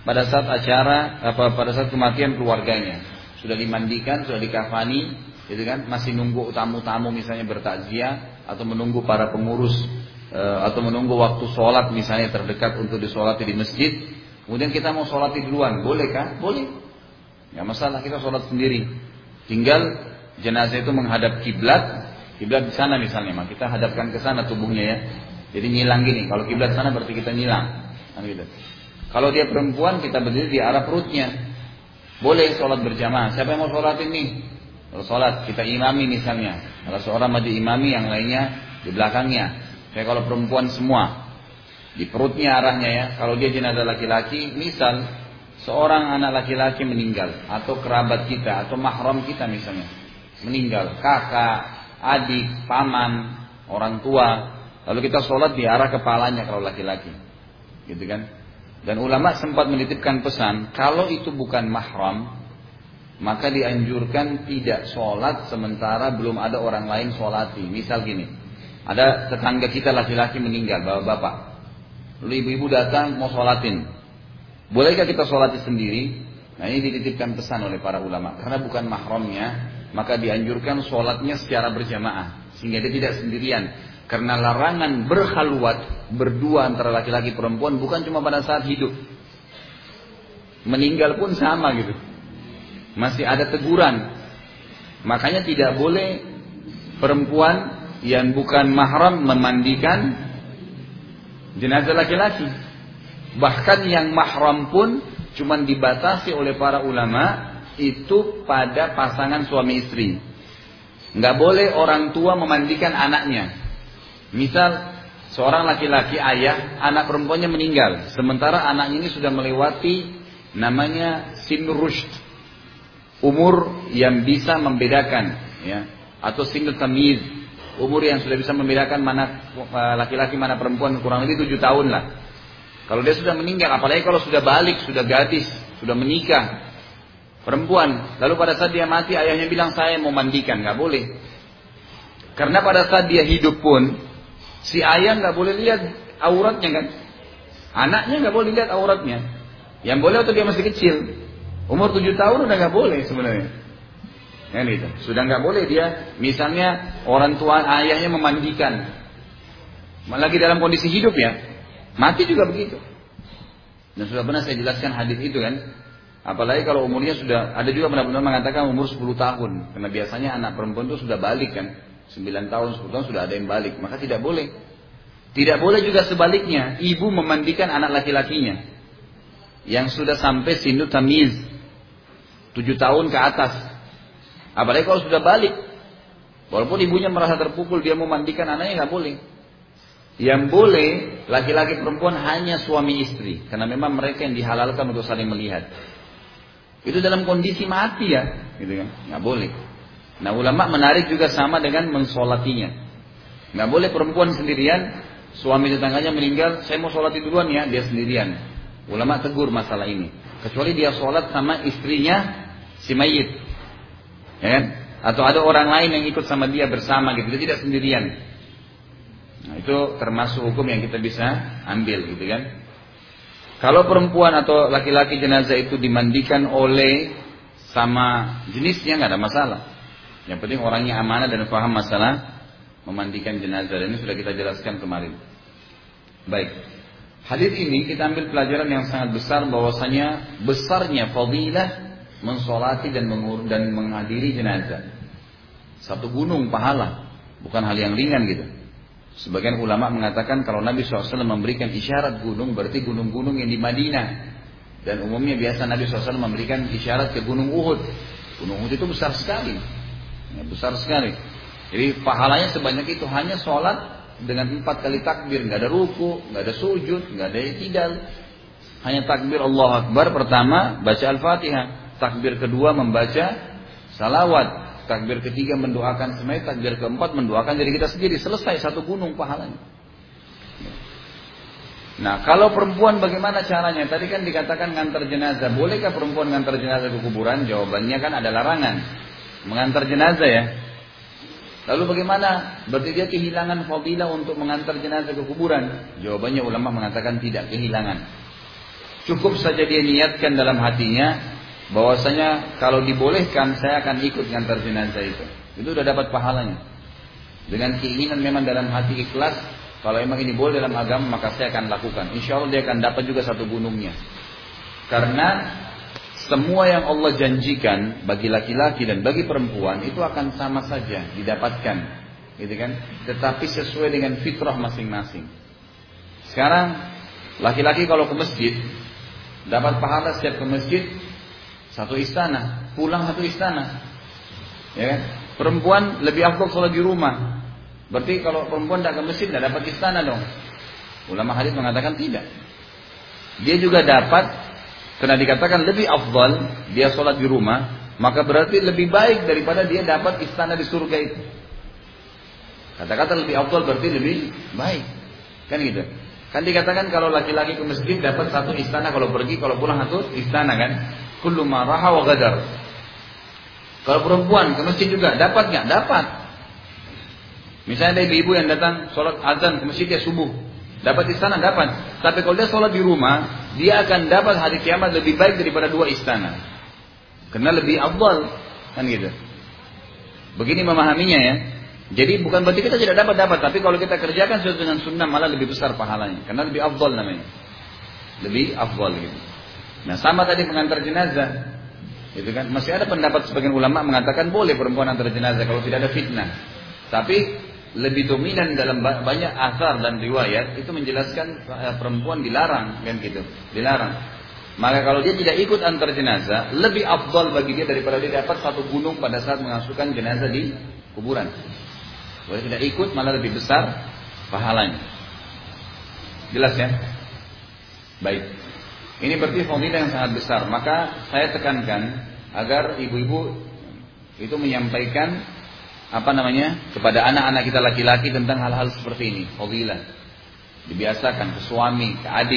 pada saat pada saat kematian keluarganya, sudah dimandikan, sudah dikafani, gitu kan, masih nunggu tamu-tamu misalnya bertakziah atau menunggu para pengurus atau menunggu waktu sholat misalnya terdekat untuk disolati di masjid. Kemudian kita mau sholati duluan, boleh kan? Boleh, nggak masalah, kita sholat sendiri. Tinggal jenazah itu menghadap kiblat di sana misalnya, maka kita hadapkan ke sana tubuhnya ya. Jadi nyilang gini, kalau kiblat sana berarti kita nyilang, kan gitu. Kalau dia perempuan kita berdiri di arah perutnya. Boleh sholat berjamaah. Siapa yang mau sholat ini? Kalau sholat kita imami misalnya. Kalau seorang maju imami, yang lainnya di belakangnya. Kayak kalau perempuan semua di perutnya arahnya ya. Kalau dia jenazah laki-laki, misal seorang anak laki-laki meninggal atau kerabat kita atau mahram kita misalnya meninggal, kakak, adik, paman, orang tua. Lalu kita sholat di arah kepalanya kalau laki-laki, gitu kan? Dan ulama sempat menitipkan pesan, kalau itu bukan mahram, maka dianjurkan tidak sholat sementara belum ada orang lain sholati. Misal gini, ada tetangga kita laki-laki meninggal, bapak-bapak. Lalu ibu-ibu datang mau sholatin. Bolehkah kita sholati sendiri? Nah ini dititipkan pesan oleh para ulama. Karena bukan mahramnya, maka dianjurkan sholatnya secara berjamaah. Sehingga dia tidak sendirian. Karena larangan berkhalwat berdua antara laki-laki perempuan bukan cuma pada saat hidup, meninggal pun sama gitu, masih ada teguran. Makanya tidak boleh perempuan yang bukan mahram memandikan jenazah laki-laki. Bahkan yang mahram pun cuma dibatasi oleh para ulama itu pada pasangan suami istri. Nggak boleh orang tua memandikan anaknya. Misal seorang laki-laki ayah, anak perempuannya meninggal, sementara anaknya ini sudah melewati namanya sin rushd, umur yang bisa membedakan, ya, atau sin tamyiz, umur yang sudah bisa membedakan mana laki-laki mana perempuan, kurang lebih 7 tahun lah. Kalau dia sudah meninggal, apalagi kalau sudah balik, sudah gadis, sudah menikah, perempuan, lalu pada saat dia mati ayahnya bilang saya mau mandikan, nggak boleh. Karena pada saat dia hidup pun si ayah nggak boleh lihat auratnya kan, anaknya nggak boleh lihat auratnya. Yang boleh waktu dia masih kecil, umur 7 tahun udah nggak boleh sebenarnya. Kan itu, sudah nggak boleh dia, misalnya orang tua ayahnya memandikan, lagi dalam kondisi hidup ya, mati juga begitu. Dan sudah pernah saya jelaskan hadis itu kan. Apalagi kalau umurnya sudah, ada juga benar-benar mengatakan umur 10 tahun, karena biasanya anak perempuan itu sudah balik kan. 9 tahun, 10 tahun sudah ada yang balik, maka tidak boleh. Tidak boleh juga sebaliknya, ibu memandikan anak laki-lakinya yang sudah sampai sinu tamiz 7 tahun ke atas. Apalagi kalau sudah balik, walaupun ibunya merasa terpukul, dia memandikan anaknya nggak boleh. Yang boleh laki-laki perempuan hanya suami istri, karena memang mereka yang dihalalkan untuk saling melihat. Itu dalam kondisi mati ya, gitu kan, nggak boleh. Nah ulama menarik juga sama dengan mensolatinya. Nggak boleh perempuan sendirian, suami tetangganya meninggal, saya mau solati duluan ya, dia sendirian. Ulama tegur masalah ini. Kecuali dia sholat sama istrinya si mayit, ya kan? Atau ada orang lain yang ikut sama dia bersama gitu, dia tidak sendirian. Nah itu termasuk hukum yang kita bisa ambil gitu kan. Kalau perempuan atau laki-laki jenazah itu dimandikan oleh sama jenisnya nggak ada masalah. Yang penting orangnya amanah dan paham masalah memandikan jenazah. Dan ini sudah kita jelaskan kemarin. Baik. Hadis ini kita ambil pelajaran yang sangat besar, bahwasanya besarnya fadilah mensolati dan menghadiri jenazah. Satu gunung pahala, bukan hal yang ringan gitu. Sebagian ulama mengatakan kalau Nabi SAW memberikan isyarat gunung, berarti gunung-gunung yang di Madinah. Dan umumnya biasa Nabi SAW memberikan isyarat ke gunung Uhud. Gunung Uhud itu besar sekali. Ya, besar sekali. Jadi pahalanya sebanyak itu, hanya sholat dengan 4 kali takbir, nggak ada ruku, nggak ada sujud, nggak ada i'tidal, hanya takbir Allahu Akbar pertama, baca Al-Fatihah, takbir kedua membaca salawat, takbir ketiga mendoakan semuanya, takbir keempat mendoakan diri kita sendiri, selesai satu gunung pahalanya. Nah kalau perempuan bagaimana caranya? Tadi kan dikatakan ngantar jenazah, bolehkah perempuan ngantar jenazah ke kuburan? Jawabannya kan ada larangan mengantar jenazah ya. Lalu bagaimana? Berarti dia kehilangan fadilah untuk mengantar jenazah ke kuburan? Jawabannya ulama mengatakan tidak kehilangan. Cukup saja dia niatkan dalam hatinya bahwasanya kalau dibolehkan saya akan ikut ngantar jenazah itu. Itu udah dapat pahalanya. Dengan keinginan memang dalam hati ikhlas, kalau memang ini boleh dalam agama maka saya akan lakukan. Insya Allah dia akan dapat juga satu gunungnya. Karena semua yang Allah janjikan bagi laki-laki dan bagi perempuan itu akan sama saja didapatkan, gitu kan? Tetapi sesuai dengan fitrah masing-masing. Sekarang laki-laki kalau ke masjid dapat pahala setiap ke masjid satu istana, pulang satu istana, ya kan? Perempuan lebih afdal sholat di rumah. Berarti kalau perempuan tidak ke masjid tidak dapat istana dong. Ulama hadis mengatakan tidak. Dia juga dapat. Karena dikatakan lebih afdal dia sholat di rumah, maka berarti lebih baik daripada dia dapat istana di surga itu. Kata-kata lebih afdal berarti lebih baik, kan gitu. Kan dikatakan kalau laki-laki ke masjid dapat satu istana, kalau pergi kalau pulang satu istana kan. Kullu ma raha wa ghadar. Kalau perempuan ke masjid juga dapat nggak? Dapat. Misalnya ada ibu-ibu yang datang sholat azan ke masjid ya subuh, dapat istana dapat. Tapi kalau dia sholat di rumah, dia akan dapat hari kiamat lebih baik daripada dua istana. Karena lebih afdal, kan gitu. Begini memahaminya ya. Jadi bukan berarti kita tidak dapat, tapi kalau kita kerjakan sesuai dengan sunnah malah lebih besar pahalanya. Karena lebih afdal namanya. Lebih afdal gitu. Nah sama tadi pengantar jenazah, gitu kan. Masih ada pendapat sebagian ulama mengatakan boleh perempuan antar jenazah kalau tidak ada fitnah. Tapi lebih dominan dalam banyak asar dan riwayat itu menjelaskan perempuan dilarang, kan gitu, dilarang. Maka kalau dia tidak ikut antar jenazah, lebih afdal bagi dia daripada dia dapat satu gunung pada saat mengasuhkan jenazah di kuburan. Kalau tidak ikut malah lebih besar pahalanya. Jelas ya? Baik. Ini berarti fadilah yang sangat besar. Maka saya tekankan agar ibu-ibu itu menyampaikan kepada anak-anak kita laki-laki tentang hal-hal seperti ini, fadilah. Dibiasakan ke suami, ke adik,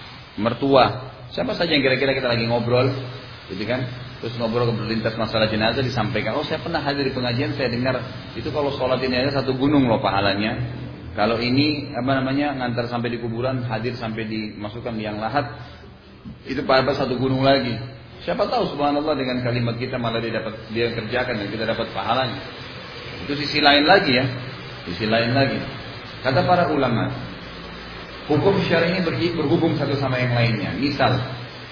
mertua, siapa saja yang kira-kira kita lagi ngobrol, gitu kan? Terus ngobrol berlintas masalah jenazah disampaikan. Oh, saya pernah hadir di pengajian, saya dengar itu kalau sholat ini aja satu gunung loh pahalanya. Kalau ini ngantar sampai di kuburan, hadir sampai dimasukkan liang lahat, itu pahala satu gunung lagi. Siapa tahu subhanallah dengan kalimat kita malah dia kerjakan dan kita dapat pahalanya. Itu sisi lain lagi ya. Sisi lain lagi. Kata para ulama, hukum syar'i ini berhubung satu sama yang lainnya. Misal,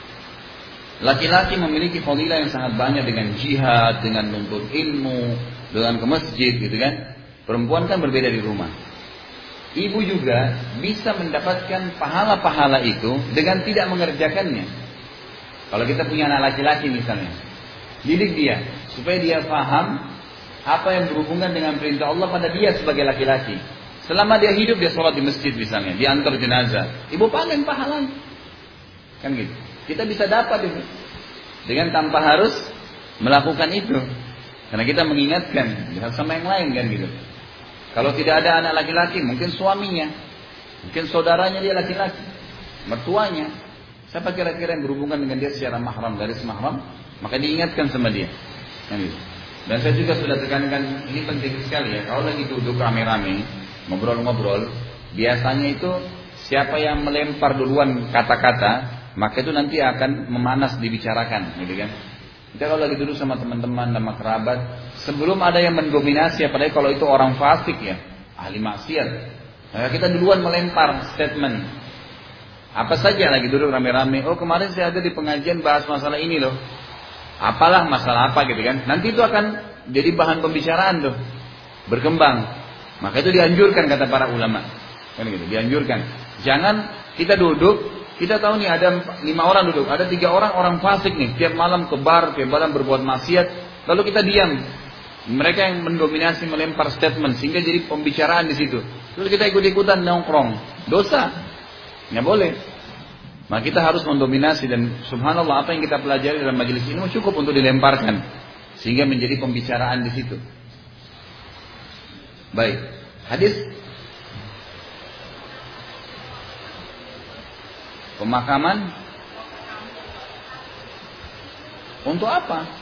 laki-laki memiliki fadilah yang sangat banyak dengan jihad, dengan nuntut ilmu, dengan ke masjid gitu kan. Perempuan kan berbeda di rumah. Ibu juga bisa mendapatkan pahala-pahala itu dengan tidak mengerjakannya. Kalau kita punya anak laki-laki misalnya, didik dia supaya dia paham apa yang berhubungan dengan perintah Allah pada dia sebagai laki-laki. Selama dia hidup dia sholat di masjid misalnya, dia antar jenazah, ibu paling pahalanya. Kan gitu. Kita bisa dapat itu dengan tanpa harus melakukan itu. Karena kita mengingatkan sama yang lain kan gitu. Kalau tidak ada anak laki-laki, mungkin suaminya, mungkin saudaranya dia laki-laki, mertuanya. Siapa kira-kira yang berhubungan dengan dia secara mahram, garis mahram, maka diingatkan sama dia. Kan gitu. Dan saya juga sudah tekankan ini penting sekali ya. Kalau lagi duduk rame-rame ngobrol-ngobrol, biasanya itu siapa yang melempar duluan kata-kata, maka itu nanti akan memanas dibicarakan, gitu kan? Kita kalau lagi duduk sama teman-teman, sama kerabat, sebelum ada yang mendominasi, apalagi kalau itu orang fasik ya, ahli maksiat, maka kita duluan melempar statement. Apa saja lagi duduk rame-rame, oh kemarin saya ada di pengajian bahas masalah ini loh. Apalah masalah apa gitu kan. Nanti itu akan jadi bahan pembicaraan tuh. Berkembang. Maka itu dianjurkan kata para ulama. Kan gitu, dianjurkan. Jangan kita duduk, kita tahu nih ada 5 orang duduk, ada 3 orang fasik nih, tiap malam ke bar, tiap malam berbuat maksiat, lalu kita diam. Mereka yang mendominasi melempar statement sehingga jadi pembicaraan di situ. Terus kita ikut-ikutan nongkrong. Dosa. Nggak boleh. Maka kita harus mendominasi dan subhanallah apa yang kita pelajari dalam majelis ini cukup untuk dilemparkan sehingga menjadi pembicaraan di situ. Baik, hadis pemakaman untuk apa?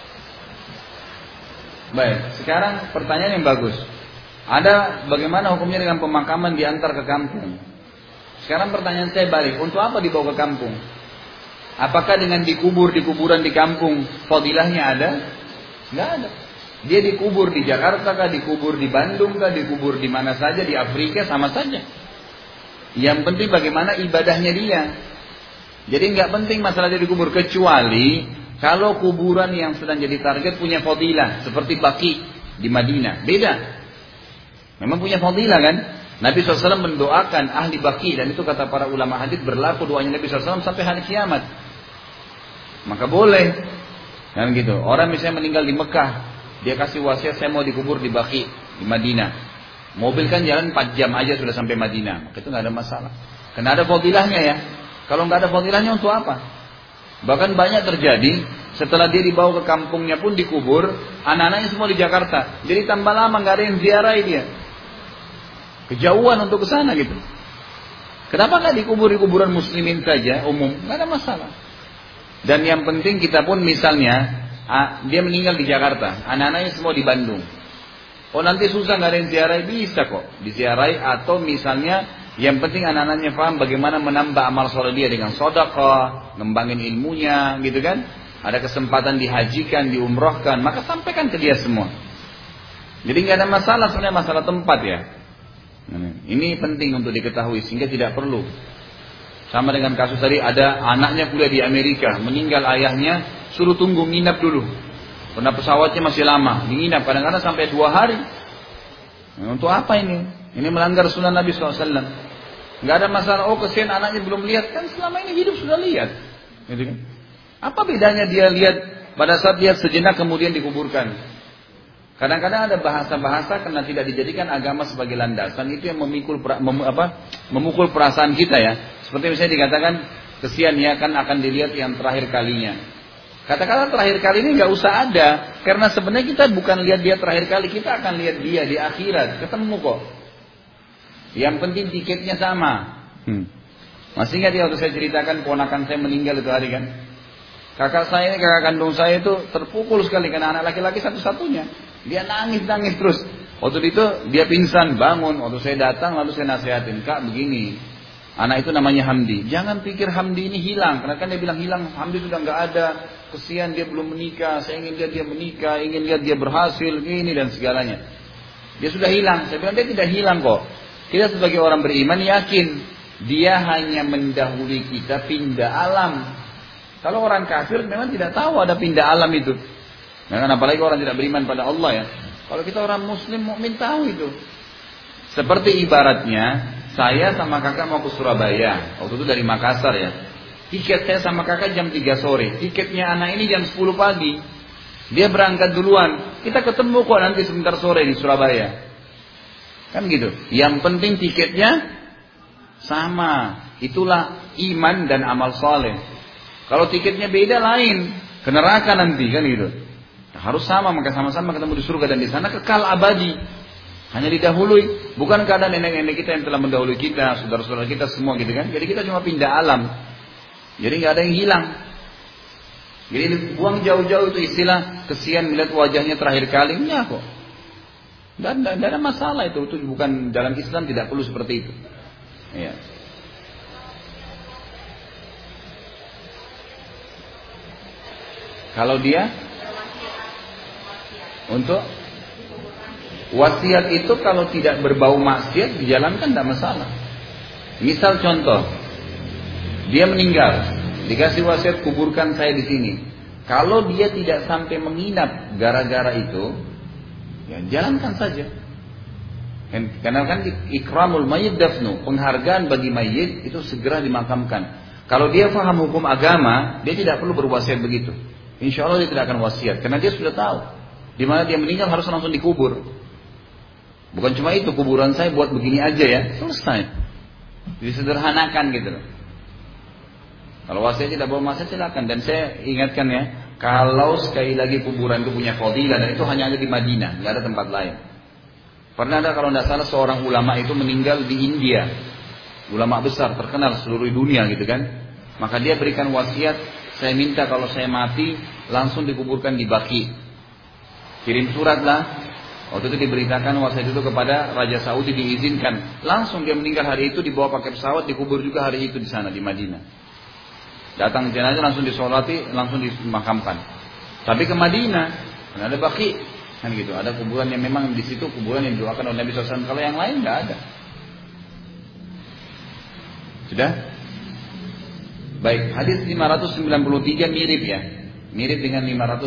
Baik, sekarang pertanyaan yang bagus. Ada bagaimana hukumnya dengan pemakaman diantar ke kampung? Sekarang pertanyaan saya balik, untuk apa dibawa ke kampung? Apakah dengan dikubur di kuburan di kampung fadilahnya ada? Nggak ada. Dia dikubur di Jakarta kah, dikubur di Bandung kah, dikubur di mana saja, di Afrika sama saja. Yang penting bagaimana ibadahnya dia. Jadi nggak penting masalah dia dikubur, kecuali kalau kuburan yang sedang jadi target punya fadilah, seperti Baqi di Madinah, beda. Memang punya fadilah kan? Nabi SAW mendoakan ahli Baqi, dan itu kata para ulama hadis berlaku doanya Nabi SAW sampai hari kiamat. Maka boleh, kan gitu. Orang misalnya meninggal di Mekah, dia kasih wasiat saya mau dikubur di Baqi di Madinah. Mobil kan jalan 4 jam aja sudah sampai Madinah, maka itu nggak ada masalah. Karena ada fadilahnya ya. Kalau nggak ada fadilahnya untuk apa? Bahkan banyak terjadi setelah dia dibawa ke kampungnya pun dikubur, anak-anaknya semua di Jakarta. Jadi tambah lama nggak ada yang ziarahi dia. Kejauhan untuk ke sana gitu. Kenapa nggak dikubur di kuburan muslimin saja umum? Nggak ada masalah. Dan yang penting kita pun misalnya dia meninggal di Jakarta, anak-anaknya semua di Bandung. Oh nanti susah nggak ada yang ziarahi, bisa kok diziarahi. Atau misalnya yang penting anak-anaknya paham bagaimana menambah amal soleh dia dengan sedekah, ngembangin ilmunya, gitu kan? Ada kesempatan dihajikan, diumrohkan, maka sampaikan ke dia semua. Jadi nggak ada masalah sebenarnya, masalah tempat ya. Ini penting untuk diketahui sehingga tidak perlu. Sama dengan kasus tadi, ada anaknya kuliah di Amerika, meninggal ayahnya, suruh tunggu nginap dulu. Karena pesawatnya masih lama, menginap kadang-kadang sampai 2 hari. Untuk apa ini? Ini melanggar sunnah Nabi SAW. Nggak ada masalah. Oh kesian anaknya belum lihat, kan selama ini hidup sudah lihat. Gitu kan? Apa bedanya dia lihat pada saat lihat sejenak kemudian dikuburkan? Kadang-kadang ada bahasa-bahasa karena tidak dijadikan agama sebagai landasan, itu yang memukul perasaan kita ya. Seperti misalnya dikatakan kesian ya kan akan dilihat yang terakhir kalinya. Kata-kata terakhir kali ini nggak usah ada, karena sebenarnya kita bukan lihat dia terakhir kali, kita akan lihat dia di akhirat, ketemu kok. Yang penting tiketnya sama. Masih ingat ya waktu saya ceritakan ponakan saya meninggal itu hari kan? Kakak saya ini, kakak kandung saya itu terpukul sekali karena anak laki-laki satu-satunya. Dia nangis terus. Waktu itu dia pingsan, bangun. Waktu saya datang lalu saya nasihatin, Kak begini, anak itu namanya Hamdi. Jangan pikir Hamdi ini hilang, karena kan dia bilang hilang, Hamdi sudah nggak ada. Kesian dia belum menikah, saya ingin lihat dia menikah, ingin lihat dia berhasil, ini dan segalanya. Dia sudah hilang. Saya bilang dia tidak hilang kok. Kita sebagai orang beriman yakin dia hanya mendahului kita pindah alam. Kalau orang kafir memang tidak tahu ada pindah alam itu. Nah, apalagi orang tidak beriman pada Allah ya. Kalau kita orang muslim mukmin tahu itu. Seperti ibaratnya saya sama kakak mau ke Surabaya. Waktu itu dari Makassar ya. Tiket saya sama kakak jam 3 sore. Tiketnya anak ini jam 10 pagi. Dia berangkat duluan. Kita ketemu kok nanti sebentar sore di Surabaya. Kan gitu. Yang penting tiketnya sama. Itulah iman dan amal soleh. Kalau tiketnya beda lain. Ke neraka nanti kan gitu. Harus sama, maka sama-sama ketemu di surga. Dan di sana kekal abadi. Hanya didahului. Bukan keadaan nenek-nenek kita yang telah mendahului kita. Saudara-saudara kita semua gitu kan. Jadi kita cuma pindah alam. Jadi nggak ada yang hilang. Jadi buang jauh-jauh itu istilah kesian melihat wajahnya terakhir kali. Ya kok. Dan tidak ada masalah itu bukan dalam Islam, tidak perlu seperti itu. Ya. Kalau dia untuk wasiat itu kalau tidak berbau maksiat dijalankan tidak masalah. Misal contoh, dia meninggal, dikasih wasiat kuburkan saya di sini. Kalau dia tidak sampai menginap gara-gara itu, ya jalankan saja. Karena kan ikramul mayyit dafnu, penghargaan bagi mayit itu segera dimakamkan. Kalau dia paham hukum agama, dia tidak perlu berwasiat begitu. Insya Allah dia tidak akan wasiat, karena dia sudah tahu di mana dia meninggal harus langsung dikubur. Bukan cuma itu, kuburan saya buat begini aja ya, selesai. Disederhanakan gitu loh. Kalau wasiat tidak boleh wasiat silakan. Dan saya ingatkan ya, kalau sekali lagi kuburan itu punya fadilah dan itu hanya ada di Madinah, nggak ada tempat lain. Pernah ada kalau tidak salah seorang ulama itu meninggal di India, ulama besar terkenal seluruh dunia gitu kan. Maka dia berikan wasiat, saya minta kalau saya mati langsung dikuburkan di Baqi. Kirim surat lah. Waktu itu diberitakan wasiat itu kepada Raja Saudi, diizinkan. Langsung dia meninggal hari itu, dibawa pakai pesawat, dikubur juga hari itu di sana di Madinah. Datang jenazah langsung disolati, langsung dimakamkan. Tapi ke Madinah, ada Baqi, kan gitu. Ada kuburan yang memang di situ kuburan yang didoakan oleh Nabi SAW. Kalau yang lain nggak ada. Sudah? Baik, hadis 593 mirip ya. Mirip dengan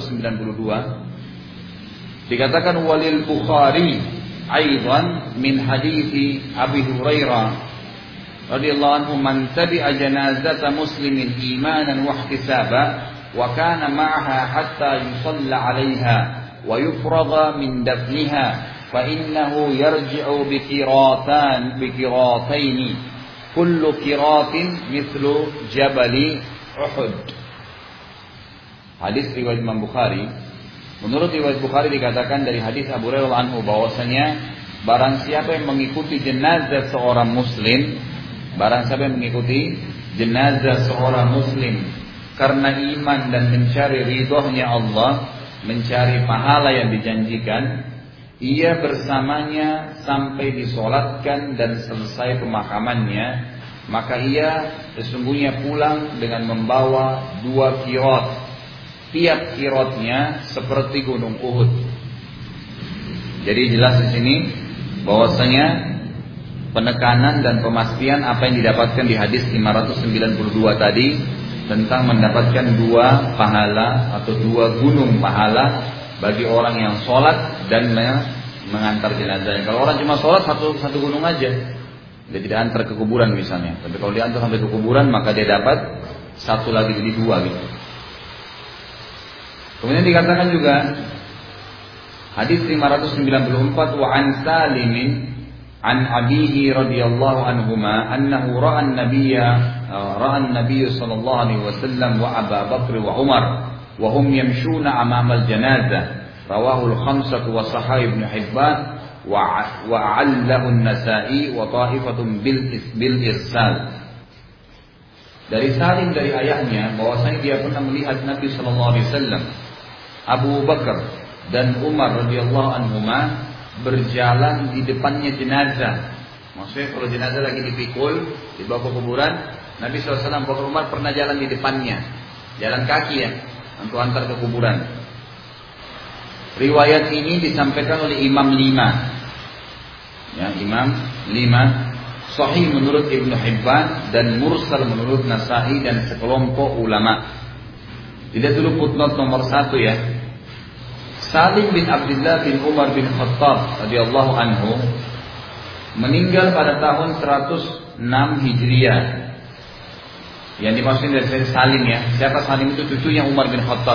592. Dikatakan walil Bukhari aidan min hadithi Abi Hurairah radhiyallahu anhu man tabi'a janazata muslimin imanan wa ihtisaba wa kana ma'aha hatta yusalla 'alayha wa yufrada min dafniha fa innahu yarji'u bi qirataini kullu qiratin mithlu jabali Uhud. Hadis riwayat Imam Bukhari. Menurut riwayat Bukhari dikatakan dari hadis Abu Hurairah anhu bahwasanya barang siapa yang mengikuti jenazah seorang muslim, barang siapa yang mengikuti jenazah seorang muslim karena iman dan mencari ridhonya Allah, mencari pahala yang dijanjikan, ia bersamanya sampai disolatkan dan selesai pemakamannya, maka ia sesungguhnya pulang dengan membawa 2 qirat. Tiap qiratnya seperti gunung Uhud. Jadi jelas di sini bahwasanya penekanan dan pemastian apa yang didapatkan di hadis 592 tadi tentang mendapatkan 2 pahala atau 2 gunung pahala bagi orang yang sholat dan mengantar jenazah. Kalau orang cuma sholat satu gunung aja, dia tidak antar ke kuburan misalnya. Tapi kalau dia antar sampai ke kuburan maka dia dapat 1 lagi jadi 2 gitu. Kemudian dikatakan juga hadis 594 wa an Salim an abihi radhiyallahu anhuma annahu ra'a an-nabiy sallallahu alaihi wasallam wa Abu Bakr wa Umar wa hum yamshuna amama al-janazah rawahu al-khamsah wa sahih Ibn Hibban wa 'allahu an-Nasa'i wa ta'ifatun bil irsal. Dari Salim dari ayahnya bahwasanya dia pernah melihat Nabi sallallahu alaihi wasallam, Abu Bakar dan Umar radhiyallahu anhuma berjalan di depannya jenazah. Maksudnya kalau jenazah lagi dipikul dibawa ke kuburan, Nabi SAW Bakar Umar pernah jalan di depannya, jalan kaki ya, untuk antar ke kuburan. Riwayat ini disampaikan oleh Imam 5, ya, Imam 5, sahih menurut Ibn Hibban dan mursal menurut Nasa'i dan sekelompok ulama. Tidak dulu footnote nomor 1 ya. Salim bin Abdullah bin Umar bin Khattab radhiyallahu anhu meninggal pada tahun 106 Hijriah. Yang dimaksud dari Salim ya. Siapa Salim itu? Cucunya Umar bin Khattab.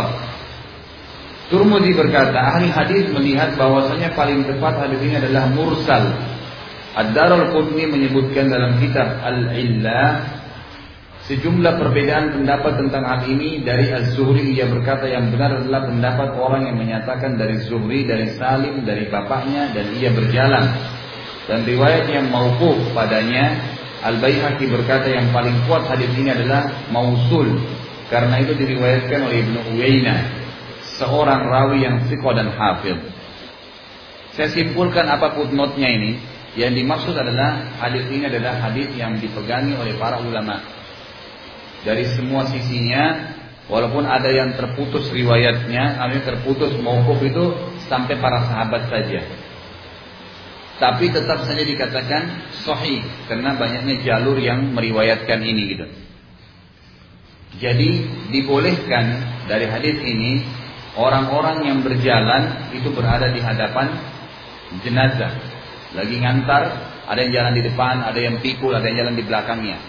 Turmudi berkata, ahli hadis melihat bahwasanya paling tepat hadis ini adalah mursal. Ad-Darul-Qutni menyebutkan dalam kitab Al-Illah sejumlah perbedaan pendapat tentang hal ini dari Az-Zuhri. Ia berkata yang benar adalah pendapat orang yang menyatakan dari Zuhri, dari Salim, dari bapaknya, dan ia berjalan. Dan riwayat yang mauquf padanya, Al-Baihaqi berkata yang paling kuat hadis ini adalah mausul, karena itu diriwayatkan oleh Ibnu Uyainah, seorang rawi yang thiqah dan hafidh. Saya simpulkan apa footnote-nya ini. Yang dimaksud adalah hadis ini adalah hadis yang dipegangi oleh para ulama dari semua sisinya, walaupun ada yang terputus riwayatnya, ada yang terputus mauquf itu sampai para sahabat saja, tapi tetap saja dikatakan sahih karena banyaknya jalur yang meriwayatkan ini gitu. Jadi dibolehkan dari hadis ini orang-orang yang berjalan itu berada di hadapan jenazah, lagi ngantar, ada yang jalan di depan, ada yang pikul, ada yang jalan di belakangnya.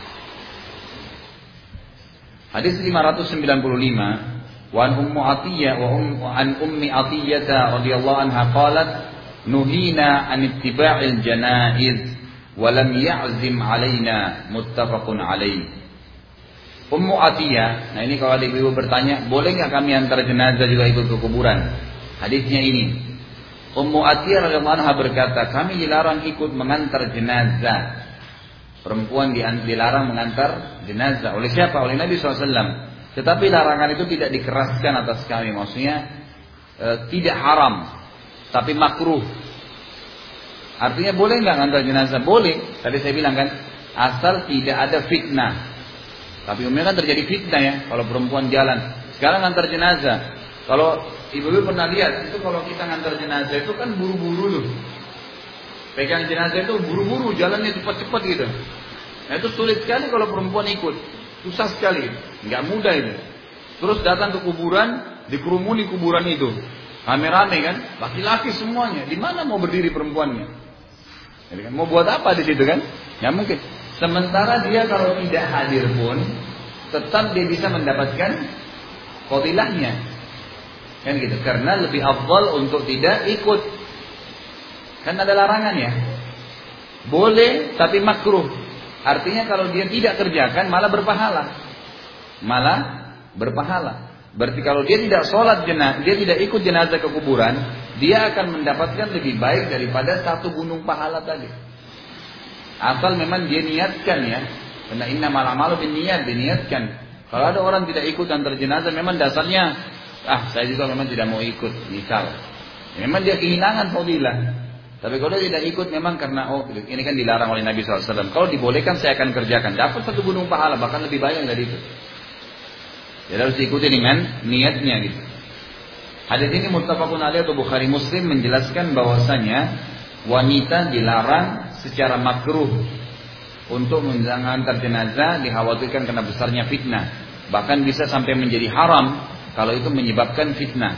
Hadis 595 wa an Ummu Athiyyah wa an Ummi Athiyyah radhiyallahu anha qalat nuhina an ittiba'il janaiz wa lam ya'zim alaina muttafaqun alaih. Ummu Athiyyah, nah ini kalau ada ibu bertanya, boleh enggak kami antar jenazah juga ikut ke kuburan? Hadisnya ini. Ummu Athiyyah radhiyallahu anha berkata, kami dilarang ikut mengantar jenazah. Perempuan dilarang mengantar jenazah. Oleh siapa? Oleh Nabi SAW. Tetapi larangan itu tidak dikeraskan atas kami. Maksudnya tidak haram, tapi makruh. Artinya boleh nggak ngantar jenazah? Boleh. Tadi saya bilang kan, asal tidak ada fitnah. Tapi umumnya kan terjadi fitnah ya, kalau perempuan jalan. Sekarang ngantar jenazah. Kalau ibu-ibu pernah lihat, itu kalau kita ngantar jenazah itu kan buru-buru tuh. Pegang jenazah itu buru-buru, jalannya cepat-cepat gitu. Nah itu sulit sekali kalau perempuan ikut. Susah sekali, nggak mudah itu. Terus datang ke kuburan, dikerumuni kuburan itu. Rame-rame kan, laki-laki semuanya. Di mana mau berdiri perempuannya? Jadi kan, mau buat apa di situ kan? Nggak mungkin. Sementara dia kalau tidak hadir pun, tetap dia bisa mendapatkan fadilahnya. Kan gitu. Karena lebih afdal untuk tidak ikut. Kan ada larangan ya. Boleh tapi makruh. Artinya kalau dia tidak kerjakan malah berpahala. Malah berpahala. Berarti kalau dia tidak sholat jenazah, dia tidak ikut jenazah ke kuburan, dia akan mendapatkan lebih baik daripada satu gunung pahala tadi. Asal memang dia niatkan ya. Karena innamal a'malu binniyat, diniatkan. Kalau ada orang tidak ikut antar jenazah, memang dasarnya, saya juga memang tidak mau ikut, misal. Memang dia kehilangan fadilah. Tapi kalau dia tidak ikut memang karena ini kan dilarang oleh Nabi SAW. Kalau dibolehkan saya akan kerjakan. Dapat satu gunung pahala, bahkan lebih banyak dari itu. Jadi harus diikuti dengan niatnya gitu. Hadis ini muttafaqun alaih atau Bukhari Muslim menjelaskan bahwasanya wanita dilarang secara makruh untuk mengantar jenazah, dikhawatirkan karena besarnya fitnah. Bahkan bisa sampai menjadi haram kalau itu menyebabkan fitnah.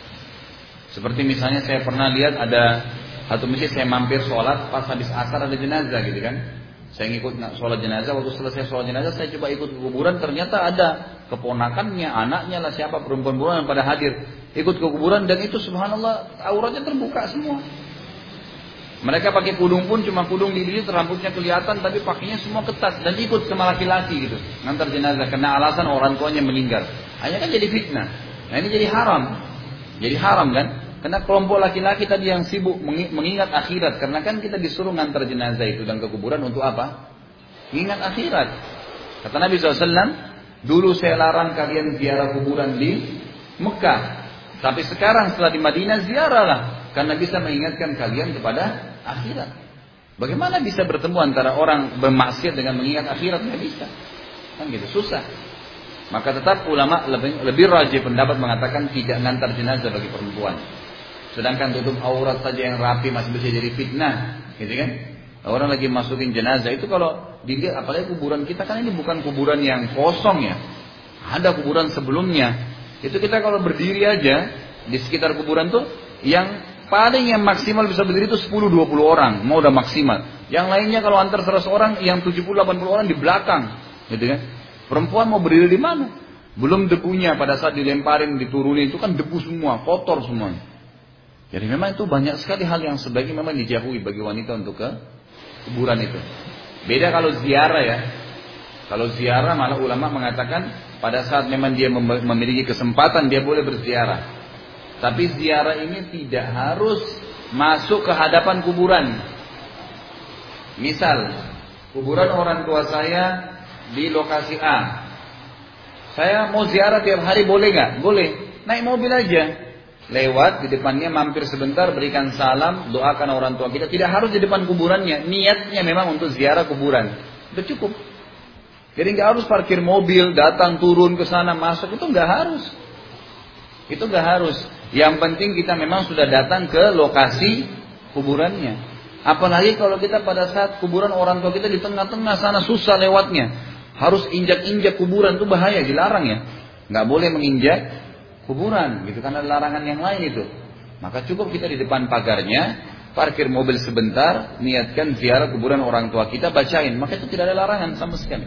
Seperti misalnya saya pernah lihat ada satu masjid saya mampir sholat pas habis asar ada jenazah gitu kan. Saya ngikut sholat jenazah, waktu selesai sholat jenazah saya coba ikut ke kuburan, ternyata ada keponakannya, anaknya lah siapa perempuan-perempuan yang pada hadir. Ikut ke kuburan dan itu subhanallah auratnya terbuka semua. Mereka pakai kudung pun cuma kudung dililit, rambutnya kelihatan tapi pakainya semua ketat dan ikut sama laki-laki gitu. Ngantar jenazah karena alasan orang tuanya meninggal. Hanya kan jadi fitnah. Nah ini jadi haram. Jadi haram kan? Karena kelompok laki-laki tadi yang sibuk mengingat akhirat. Karena kan kita disuruh ngantar jenazah itu dan ke kuburan untuk apa? Ingat akhirat. Kata Nabi SAW, dulu saya larang kalian ziarah kuburan di Mekah. Tapi sekarang setelah di Madinah ziarahlah. Karena bisa mengingatkan kalian kepada akhirat. Bagaimana bisa bertemu antara orang bermaksiat dengan mengingat akhirat? Tidak bisa. Kan gitu, susah. Maka tetap ulama lebih rajih pendapat mengatakan tidak ngantar jenazah bagi perempuan. Sedangkan tutup aurat saja yang rapi masih bisa jadi fitnah, gitu kan? Orang lagi masukin jenazah itu kalau dilihat, apalagi kuburan kita kan ini bukan kuburan yang kosong ya. Ada kuburan sebelumnya. Itu kita kalau berdiri aja di sekitar kuburan tuh yang paling yang maksimal bisa berdiri itu 10-20 orang, mau udah maksimal. Yang lainnya kalau antar 100 orang, yang 70-80 orang di belakang, gitu kan? Perempuan mau berdiri di mana? Belum debunya pada saat dilemparin, diturunin itu kan debu semua, kotor semuanya. Jadi memang itu banyak sekali hal yang sebaiknya memang dijauhi bagi wanita untuk ke kuburan itu. Beda kalau ziarah ya. Kalau ziarah malah ulama mengatakan pada saat memang dia memiliki kesempatan dia boleh berziarah. Tapi ziarah ini tidak harus masuk ke hadapan kuburan. Misal, kuburan orang tua saya di lokasi A. Saya mau ziarah tiap hari boleh nggak? Boleh. Naik mobil aja. Lewat di depannya mampir sebentar berikan salam, doakan orang tua kita. Tidak harus di depan kuburannya. Niatnya memang untuk ziarah kuburan. Sudah cukup. Jadi nggak harus parkir mobil, datang turun ke sana masuk, itu nggak harus. Itu nggak harus. Yang penting kita memang sudah datang ke lokasi kuburannya. Apalagi kalau kita pada saat kuburan orang tua kita di tengah-tengah sana susah lewatnya. Harus injak-injak kuburan, itu bahaya, dilarang ya. Nggak boleh menginjak kuburan, gitu kan, ada larangan yang lain itu. Maka cukup kita di depan pagarnya, parkir mobil sebentar, niatkan ziarah kuburan orang tua kita, bacain, maka itu tidak ada larangan sama sekali.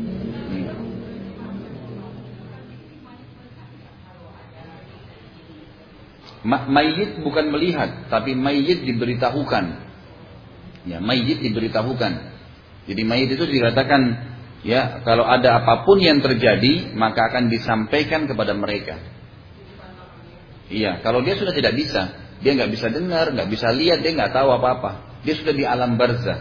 Mayyit bukan melihat, tapi mayyit diberitahukan. Ya, mayyit diberitahukan. Jadi mayyit itu dikatakan, ya, kalau ada apapun yang terjadi, maka akan disampaikan kepada mereka. Iya, kalau dia sudah tidak bisa, dia nggak bisa dengar, nggak bisa lihat, dia nggak tahu apa-apa. Dia sudah di alam barzah.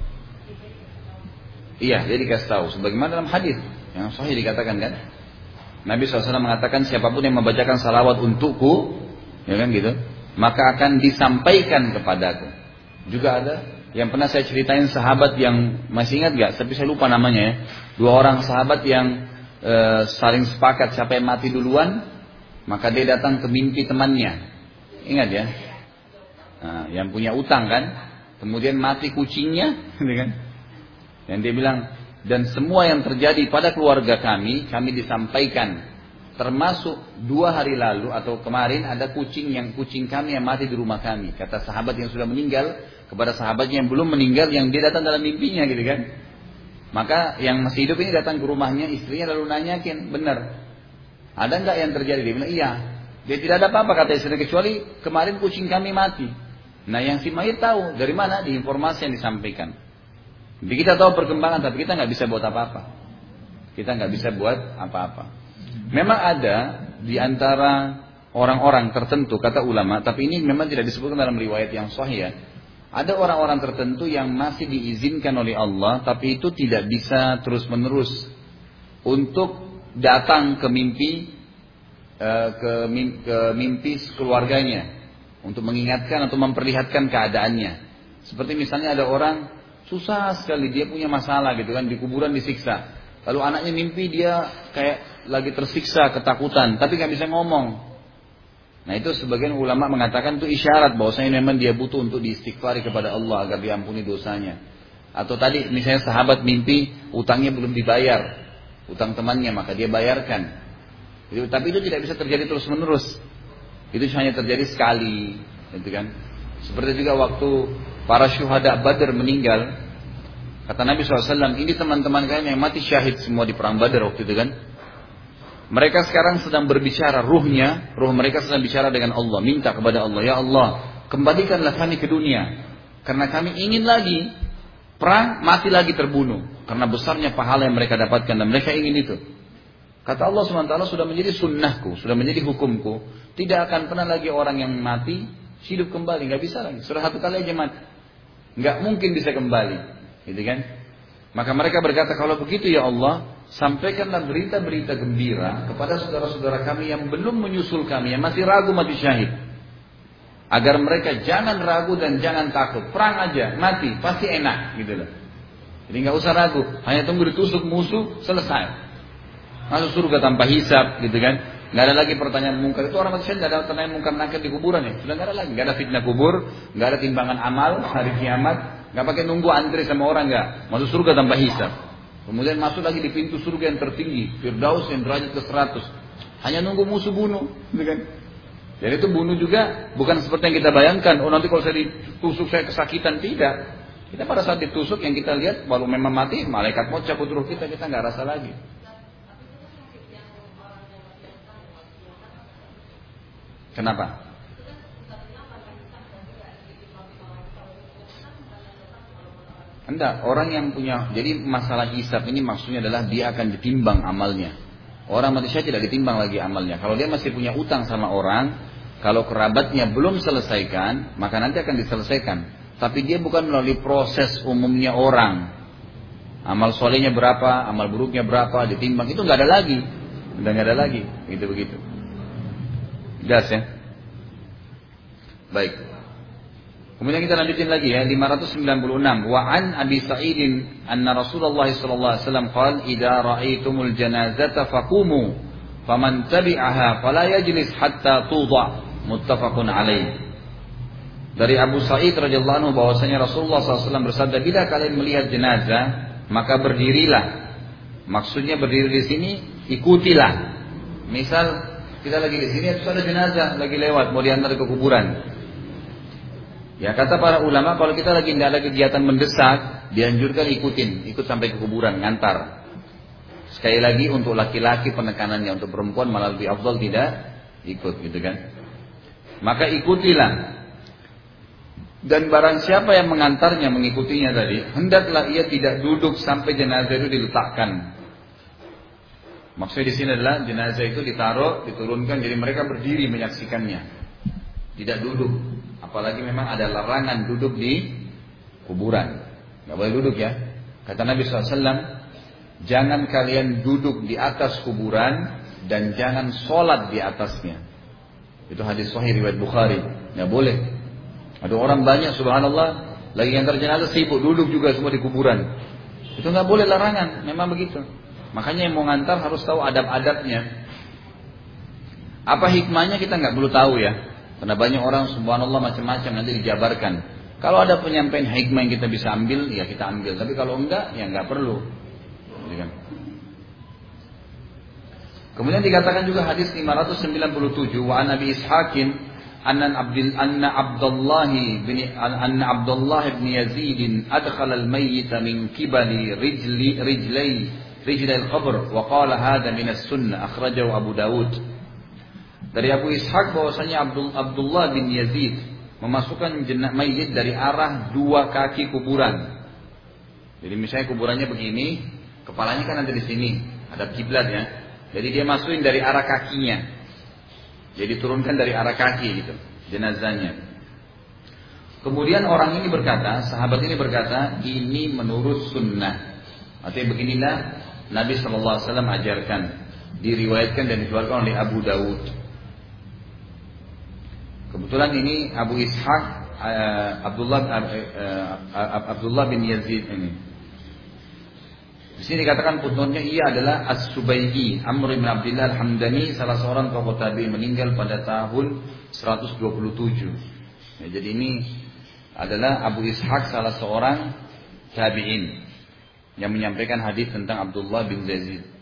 Iya, dia dikasih tahu. Sebagaimana dalam hadis yang sahih dikatakan kan, Nabi SAW mengatakan siapapun yang membacakan salawat untukku, ya kan gitu, maka akan disampaikan kepadaku. Juga ada yang pernah saya ceritain sahabat yang masih ingat gak? Tapi saya lupa namanya ya. 2 orang sahabat yang saling sepakat siapa yang mati duluan, maka dia datang ke mimpi temannya. Ingat ya? Nah, yang punya utang kan? Kemudian mati kucingnya, gitu kan? Dan dia bilang, dan semua yang terjadi pada keluarga kami disampaikan. Termasuk 2 hari lalu atau kemarin ada kucing kami yang mati di rumah kami. Kata sahabat yang sudah meninggal kepada sahabatnya yang belum meninggal, yang dia datang dalam mimpinya, gitu kan? Maka yang masih hidup ini datang ke rumahnya, istrinya lalu nanyakin, benar, ada enggak yang terjadi? Dia bilang, iya. Dia tidak ada apa-apa, kata istrinya, kecuali kemarin kucing kami mati. Nah yang si mayit tahu, dari mana? Di informasi yang disampaikan. Jadi kita tahu perkembangan, tapi kita nggak bisa buat apa-apa. Kita nggak bisa buat apa-apa. Memang ada di antara orang-orang tertentu, kata ulama, tapi ini memang tidak disebutkan dalam riwayat yang sahih ya. Ada orang-orang tertentu yang masih diizinkan oleh Allah, tapi itu tidak bisa terus-menerus untuk datang ke mimpi keluarganya untuk mengingatkan atau memperlihatkan keadaannya. Seperti misalnya ada orang susah sekali, dia punya masalah gitu kan, di kuburan disiksa. Lalu anaknya mimpi dia kayak lagi tersiksa, ketakutan, tapi nggak bisa ngomong. Nah itu sebagian ulama mengatakan itu isyarat bahwasanya memang dia butuh untuk diistighfari kepada Allah agar diampuni dosanya. Atau tadi misalnya sahabat mimpi utangnya belum dibayar, utang temannya, maka dia bayarkan. Tapi itu tidak bisa terjadi terus menerus. Itu hanya terjadi sekali, gitu kan? Seperti juga waktu para syuhada Badar meninggal, kata Nabi SAW, ini teman-teman kalian yang mati syahid semua di perang Badar waktu itu kan? Mereka sekarang sedang berbicara, ruh mereka sedang bicara dengan Allah, minta kepada Allah, ya Allah, kembalikanlah kami ke dunia, karena kami ingin lagi perang, mati lagi terbunuh, karena besarnya pahala yang mereka dapatkan dan mereka ingin itu. Kata Allah SWT, sudah menjadi sunnahku, sudah menjadi hukumku, tidak akan pernah lagi orang yang mati hidup kembali, nggak bisa lagi. Sudah 1 kali aja mati, nggak mungkin bisa kembali, gitu kan? Maka mereka berkata, kalau begitu ya Allah, sampaikanlah berita-berita gembira kepada saudara-saudara kami yang belum menyusul kami, yang masih ragu mati syahid, agar mereka jangan ragu dan jangan takut. Perang aja, mati pasti enak, gitu loh. Jadi nggak usah ragu, hanya tunggu ditusuk musuh, selesai, masuk surga tanpa hisab, gitu kan? Nggak ada lagi pertanyaan mungkar. Itu orang mati syahid nggak ada pertanyaan mungkar nakir di kuburan ya, sudah nggak ada lagi, nggak ada fitnah kubur, nggak ada timbangan amal hari kiamat, nggak pakai nunggu antri sama orang, nggak, masuk surga tanpa hisab. Kemudian masuk lagi di pintu surga yang tertinggi, Firdaus yang derajat ke-100. Hanya nunggu musuh bunuh, gitu kan? Jadi itu bunuh juga bukan seperti yang kita bayangkan. Oh nanti kalau saya ditusuk saya kesakitan, tidak. Kita pada saat ditusuk yang kita lihat, walau memang mati, malaikat mau cabut ruh kita nggak rasa lagi. Kenapa? Enggak, orang yang punya, jadi masalah hisab ini maksudnya adalah dia akan ditimbang amalnya. Orang mati syahid tidak ditimbang lagi amalnya. Kalau dia masih punya utang sama orang, kalau kerabatnya belum selesaikan, maka nanti akan diselesaikan. Tapi dia bukan melalui proses umumnya orang. Amal solehnya berapa, amal buruknya berapa, ditimbang, itu nggak ada lagi. Udah nggak ada lagi, begitu. Jelas ya? Baik. Kemudian kita lanjutin lagi ya, 596. Wa an Abi Sa'idin anna Rasulullah sallallahu alaihi wasallam qala idza ra'aitumul janazata faqumu faman tabi'aha fala yajlis hatta tudha, muttafaqun alaih. Dari Abu Sa'id radhiyallahu anhu bahwasanya Rasulullah SAW bersabda, bila kalian melihat jenazah maka berdirilah. Maksudnya berdiri di sini ikutilah. Misal kita lagi di sini terus ada jenazah lagi lewat mau diantar ke kuburan. Ya kata para ulama, kalau kita lagi tidak ada kegiatan mendesak, dianjurkan ikut sampai ke kuburan, ngantar. Sekali lagi untuk laki-laki penekanannya, untuk perempuan malah lebih afdal tidak ikut, gitu kan? Maka ikutilah. Dan barang siapa yang mengantarnya, mengikutinya tadi, hendaklah ia tidak duduk sampai jenazah itu diletakkan. Maksudnya di sini adalah jenazah itu ditaruh, diturunkan, jadi mereka berdiri menyaksikannya, tidak duduk. Apalagi memang ada larangan duduk di kuburan, nggak boleh duduk ya. Kata Nabi SAW, jangan kalian duduk di atas kuburan dan jangan sholat di atasnya. Itu hadis sahih riwayat Bukhari. Nggak boleh. Ada orang banyak subhanallah Lagi antar jenazah sibuk, duduk juga semua di kuburan. Itu nggak boleh, larangan, memang begitu. Makanya yang mau ngantar harus tahu adab-adabnya. Apa hikmahnya kita nggak perlu tahu ya. Karena banyak orang subhanallah macam-macam nanti dijabarkan. Kalau ada penyampaian hikmah yang kita bisa ambil, ya kita ambil. Tapi kalau enggak, ya nggak perlu. Kemudian dikatakan juga hadis 597 wa an Abi Ishaqin anna Abdullah bin Yazid adkhala al-mayyit min qibali rijlai al-qabr wa qala hadha min as-sunnah akhrajahu Abu Dawud. Dari Abu Ishaq bahwasanya Abdullah bin Yazid memasukkan mayit dari arah dua kaki kuburan. Jadi misalnya kuburannya begini, kepalanya kan ada di sini, ada kiblat ya. Jadi dia masukin dari arah kakinya. Jadi turunkan dari arah kaki gitu, jenazahnya. Kemudian orang ini berkata, sahabat ini berkata, ini menurut sunnah. Artinya beginilah Nabi SAW ajarkan, diriwayatkan dan dikeluarkan oleh Abu Dawud. Kebetulan ini Abu Ishaq Abdullah bin Yazid ini. Di sini dikatakan footnote-nya ia adalah As-Subayyi Amr bin Abdullah Al-Hamdani, salah seorang tokoh tabi'in, meninggal pada tahun 127. Ya, jadi ini adalah Abu Ishaq, salah seorang tabi'in yang menyampaikan hadis tentang Abdullah bin Yazid.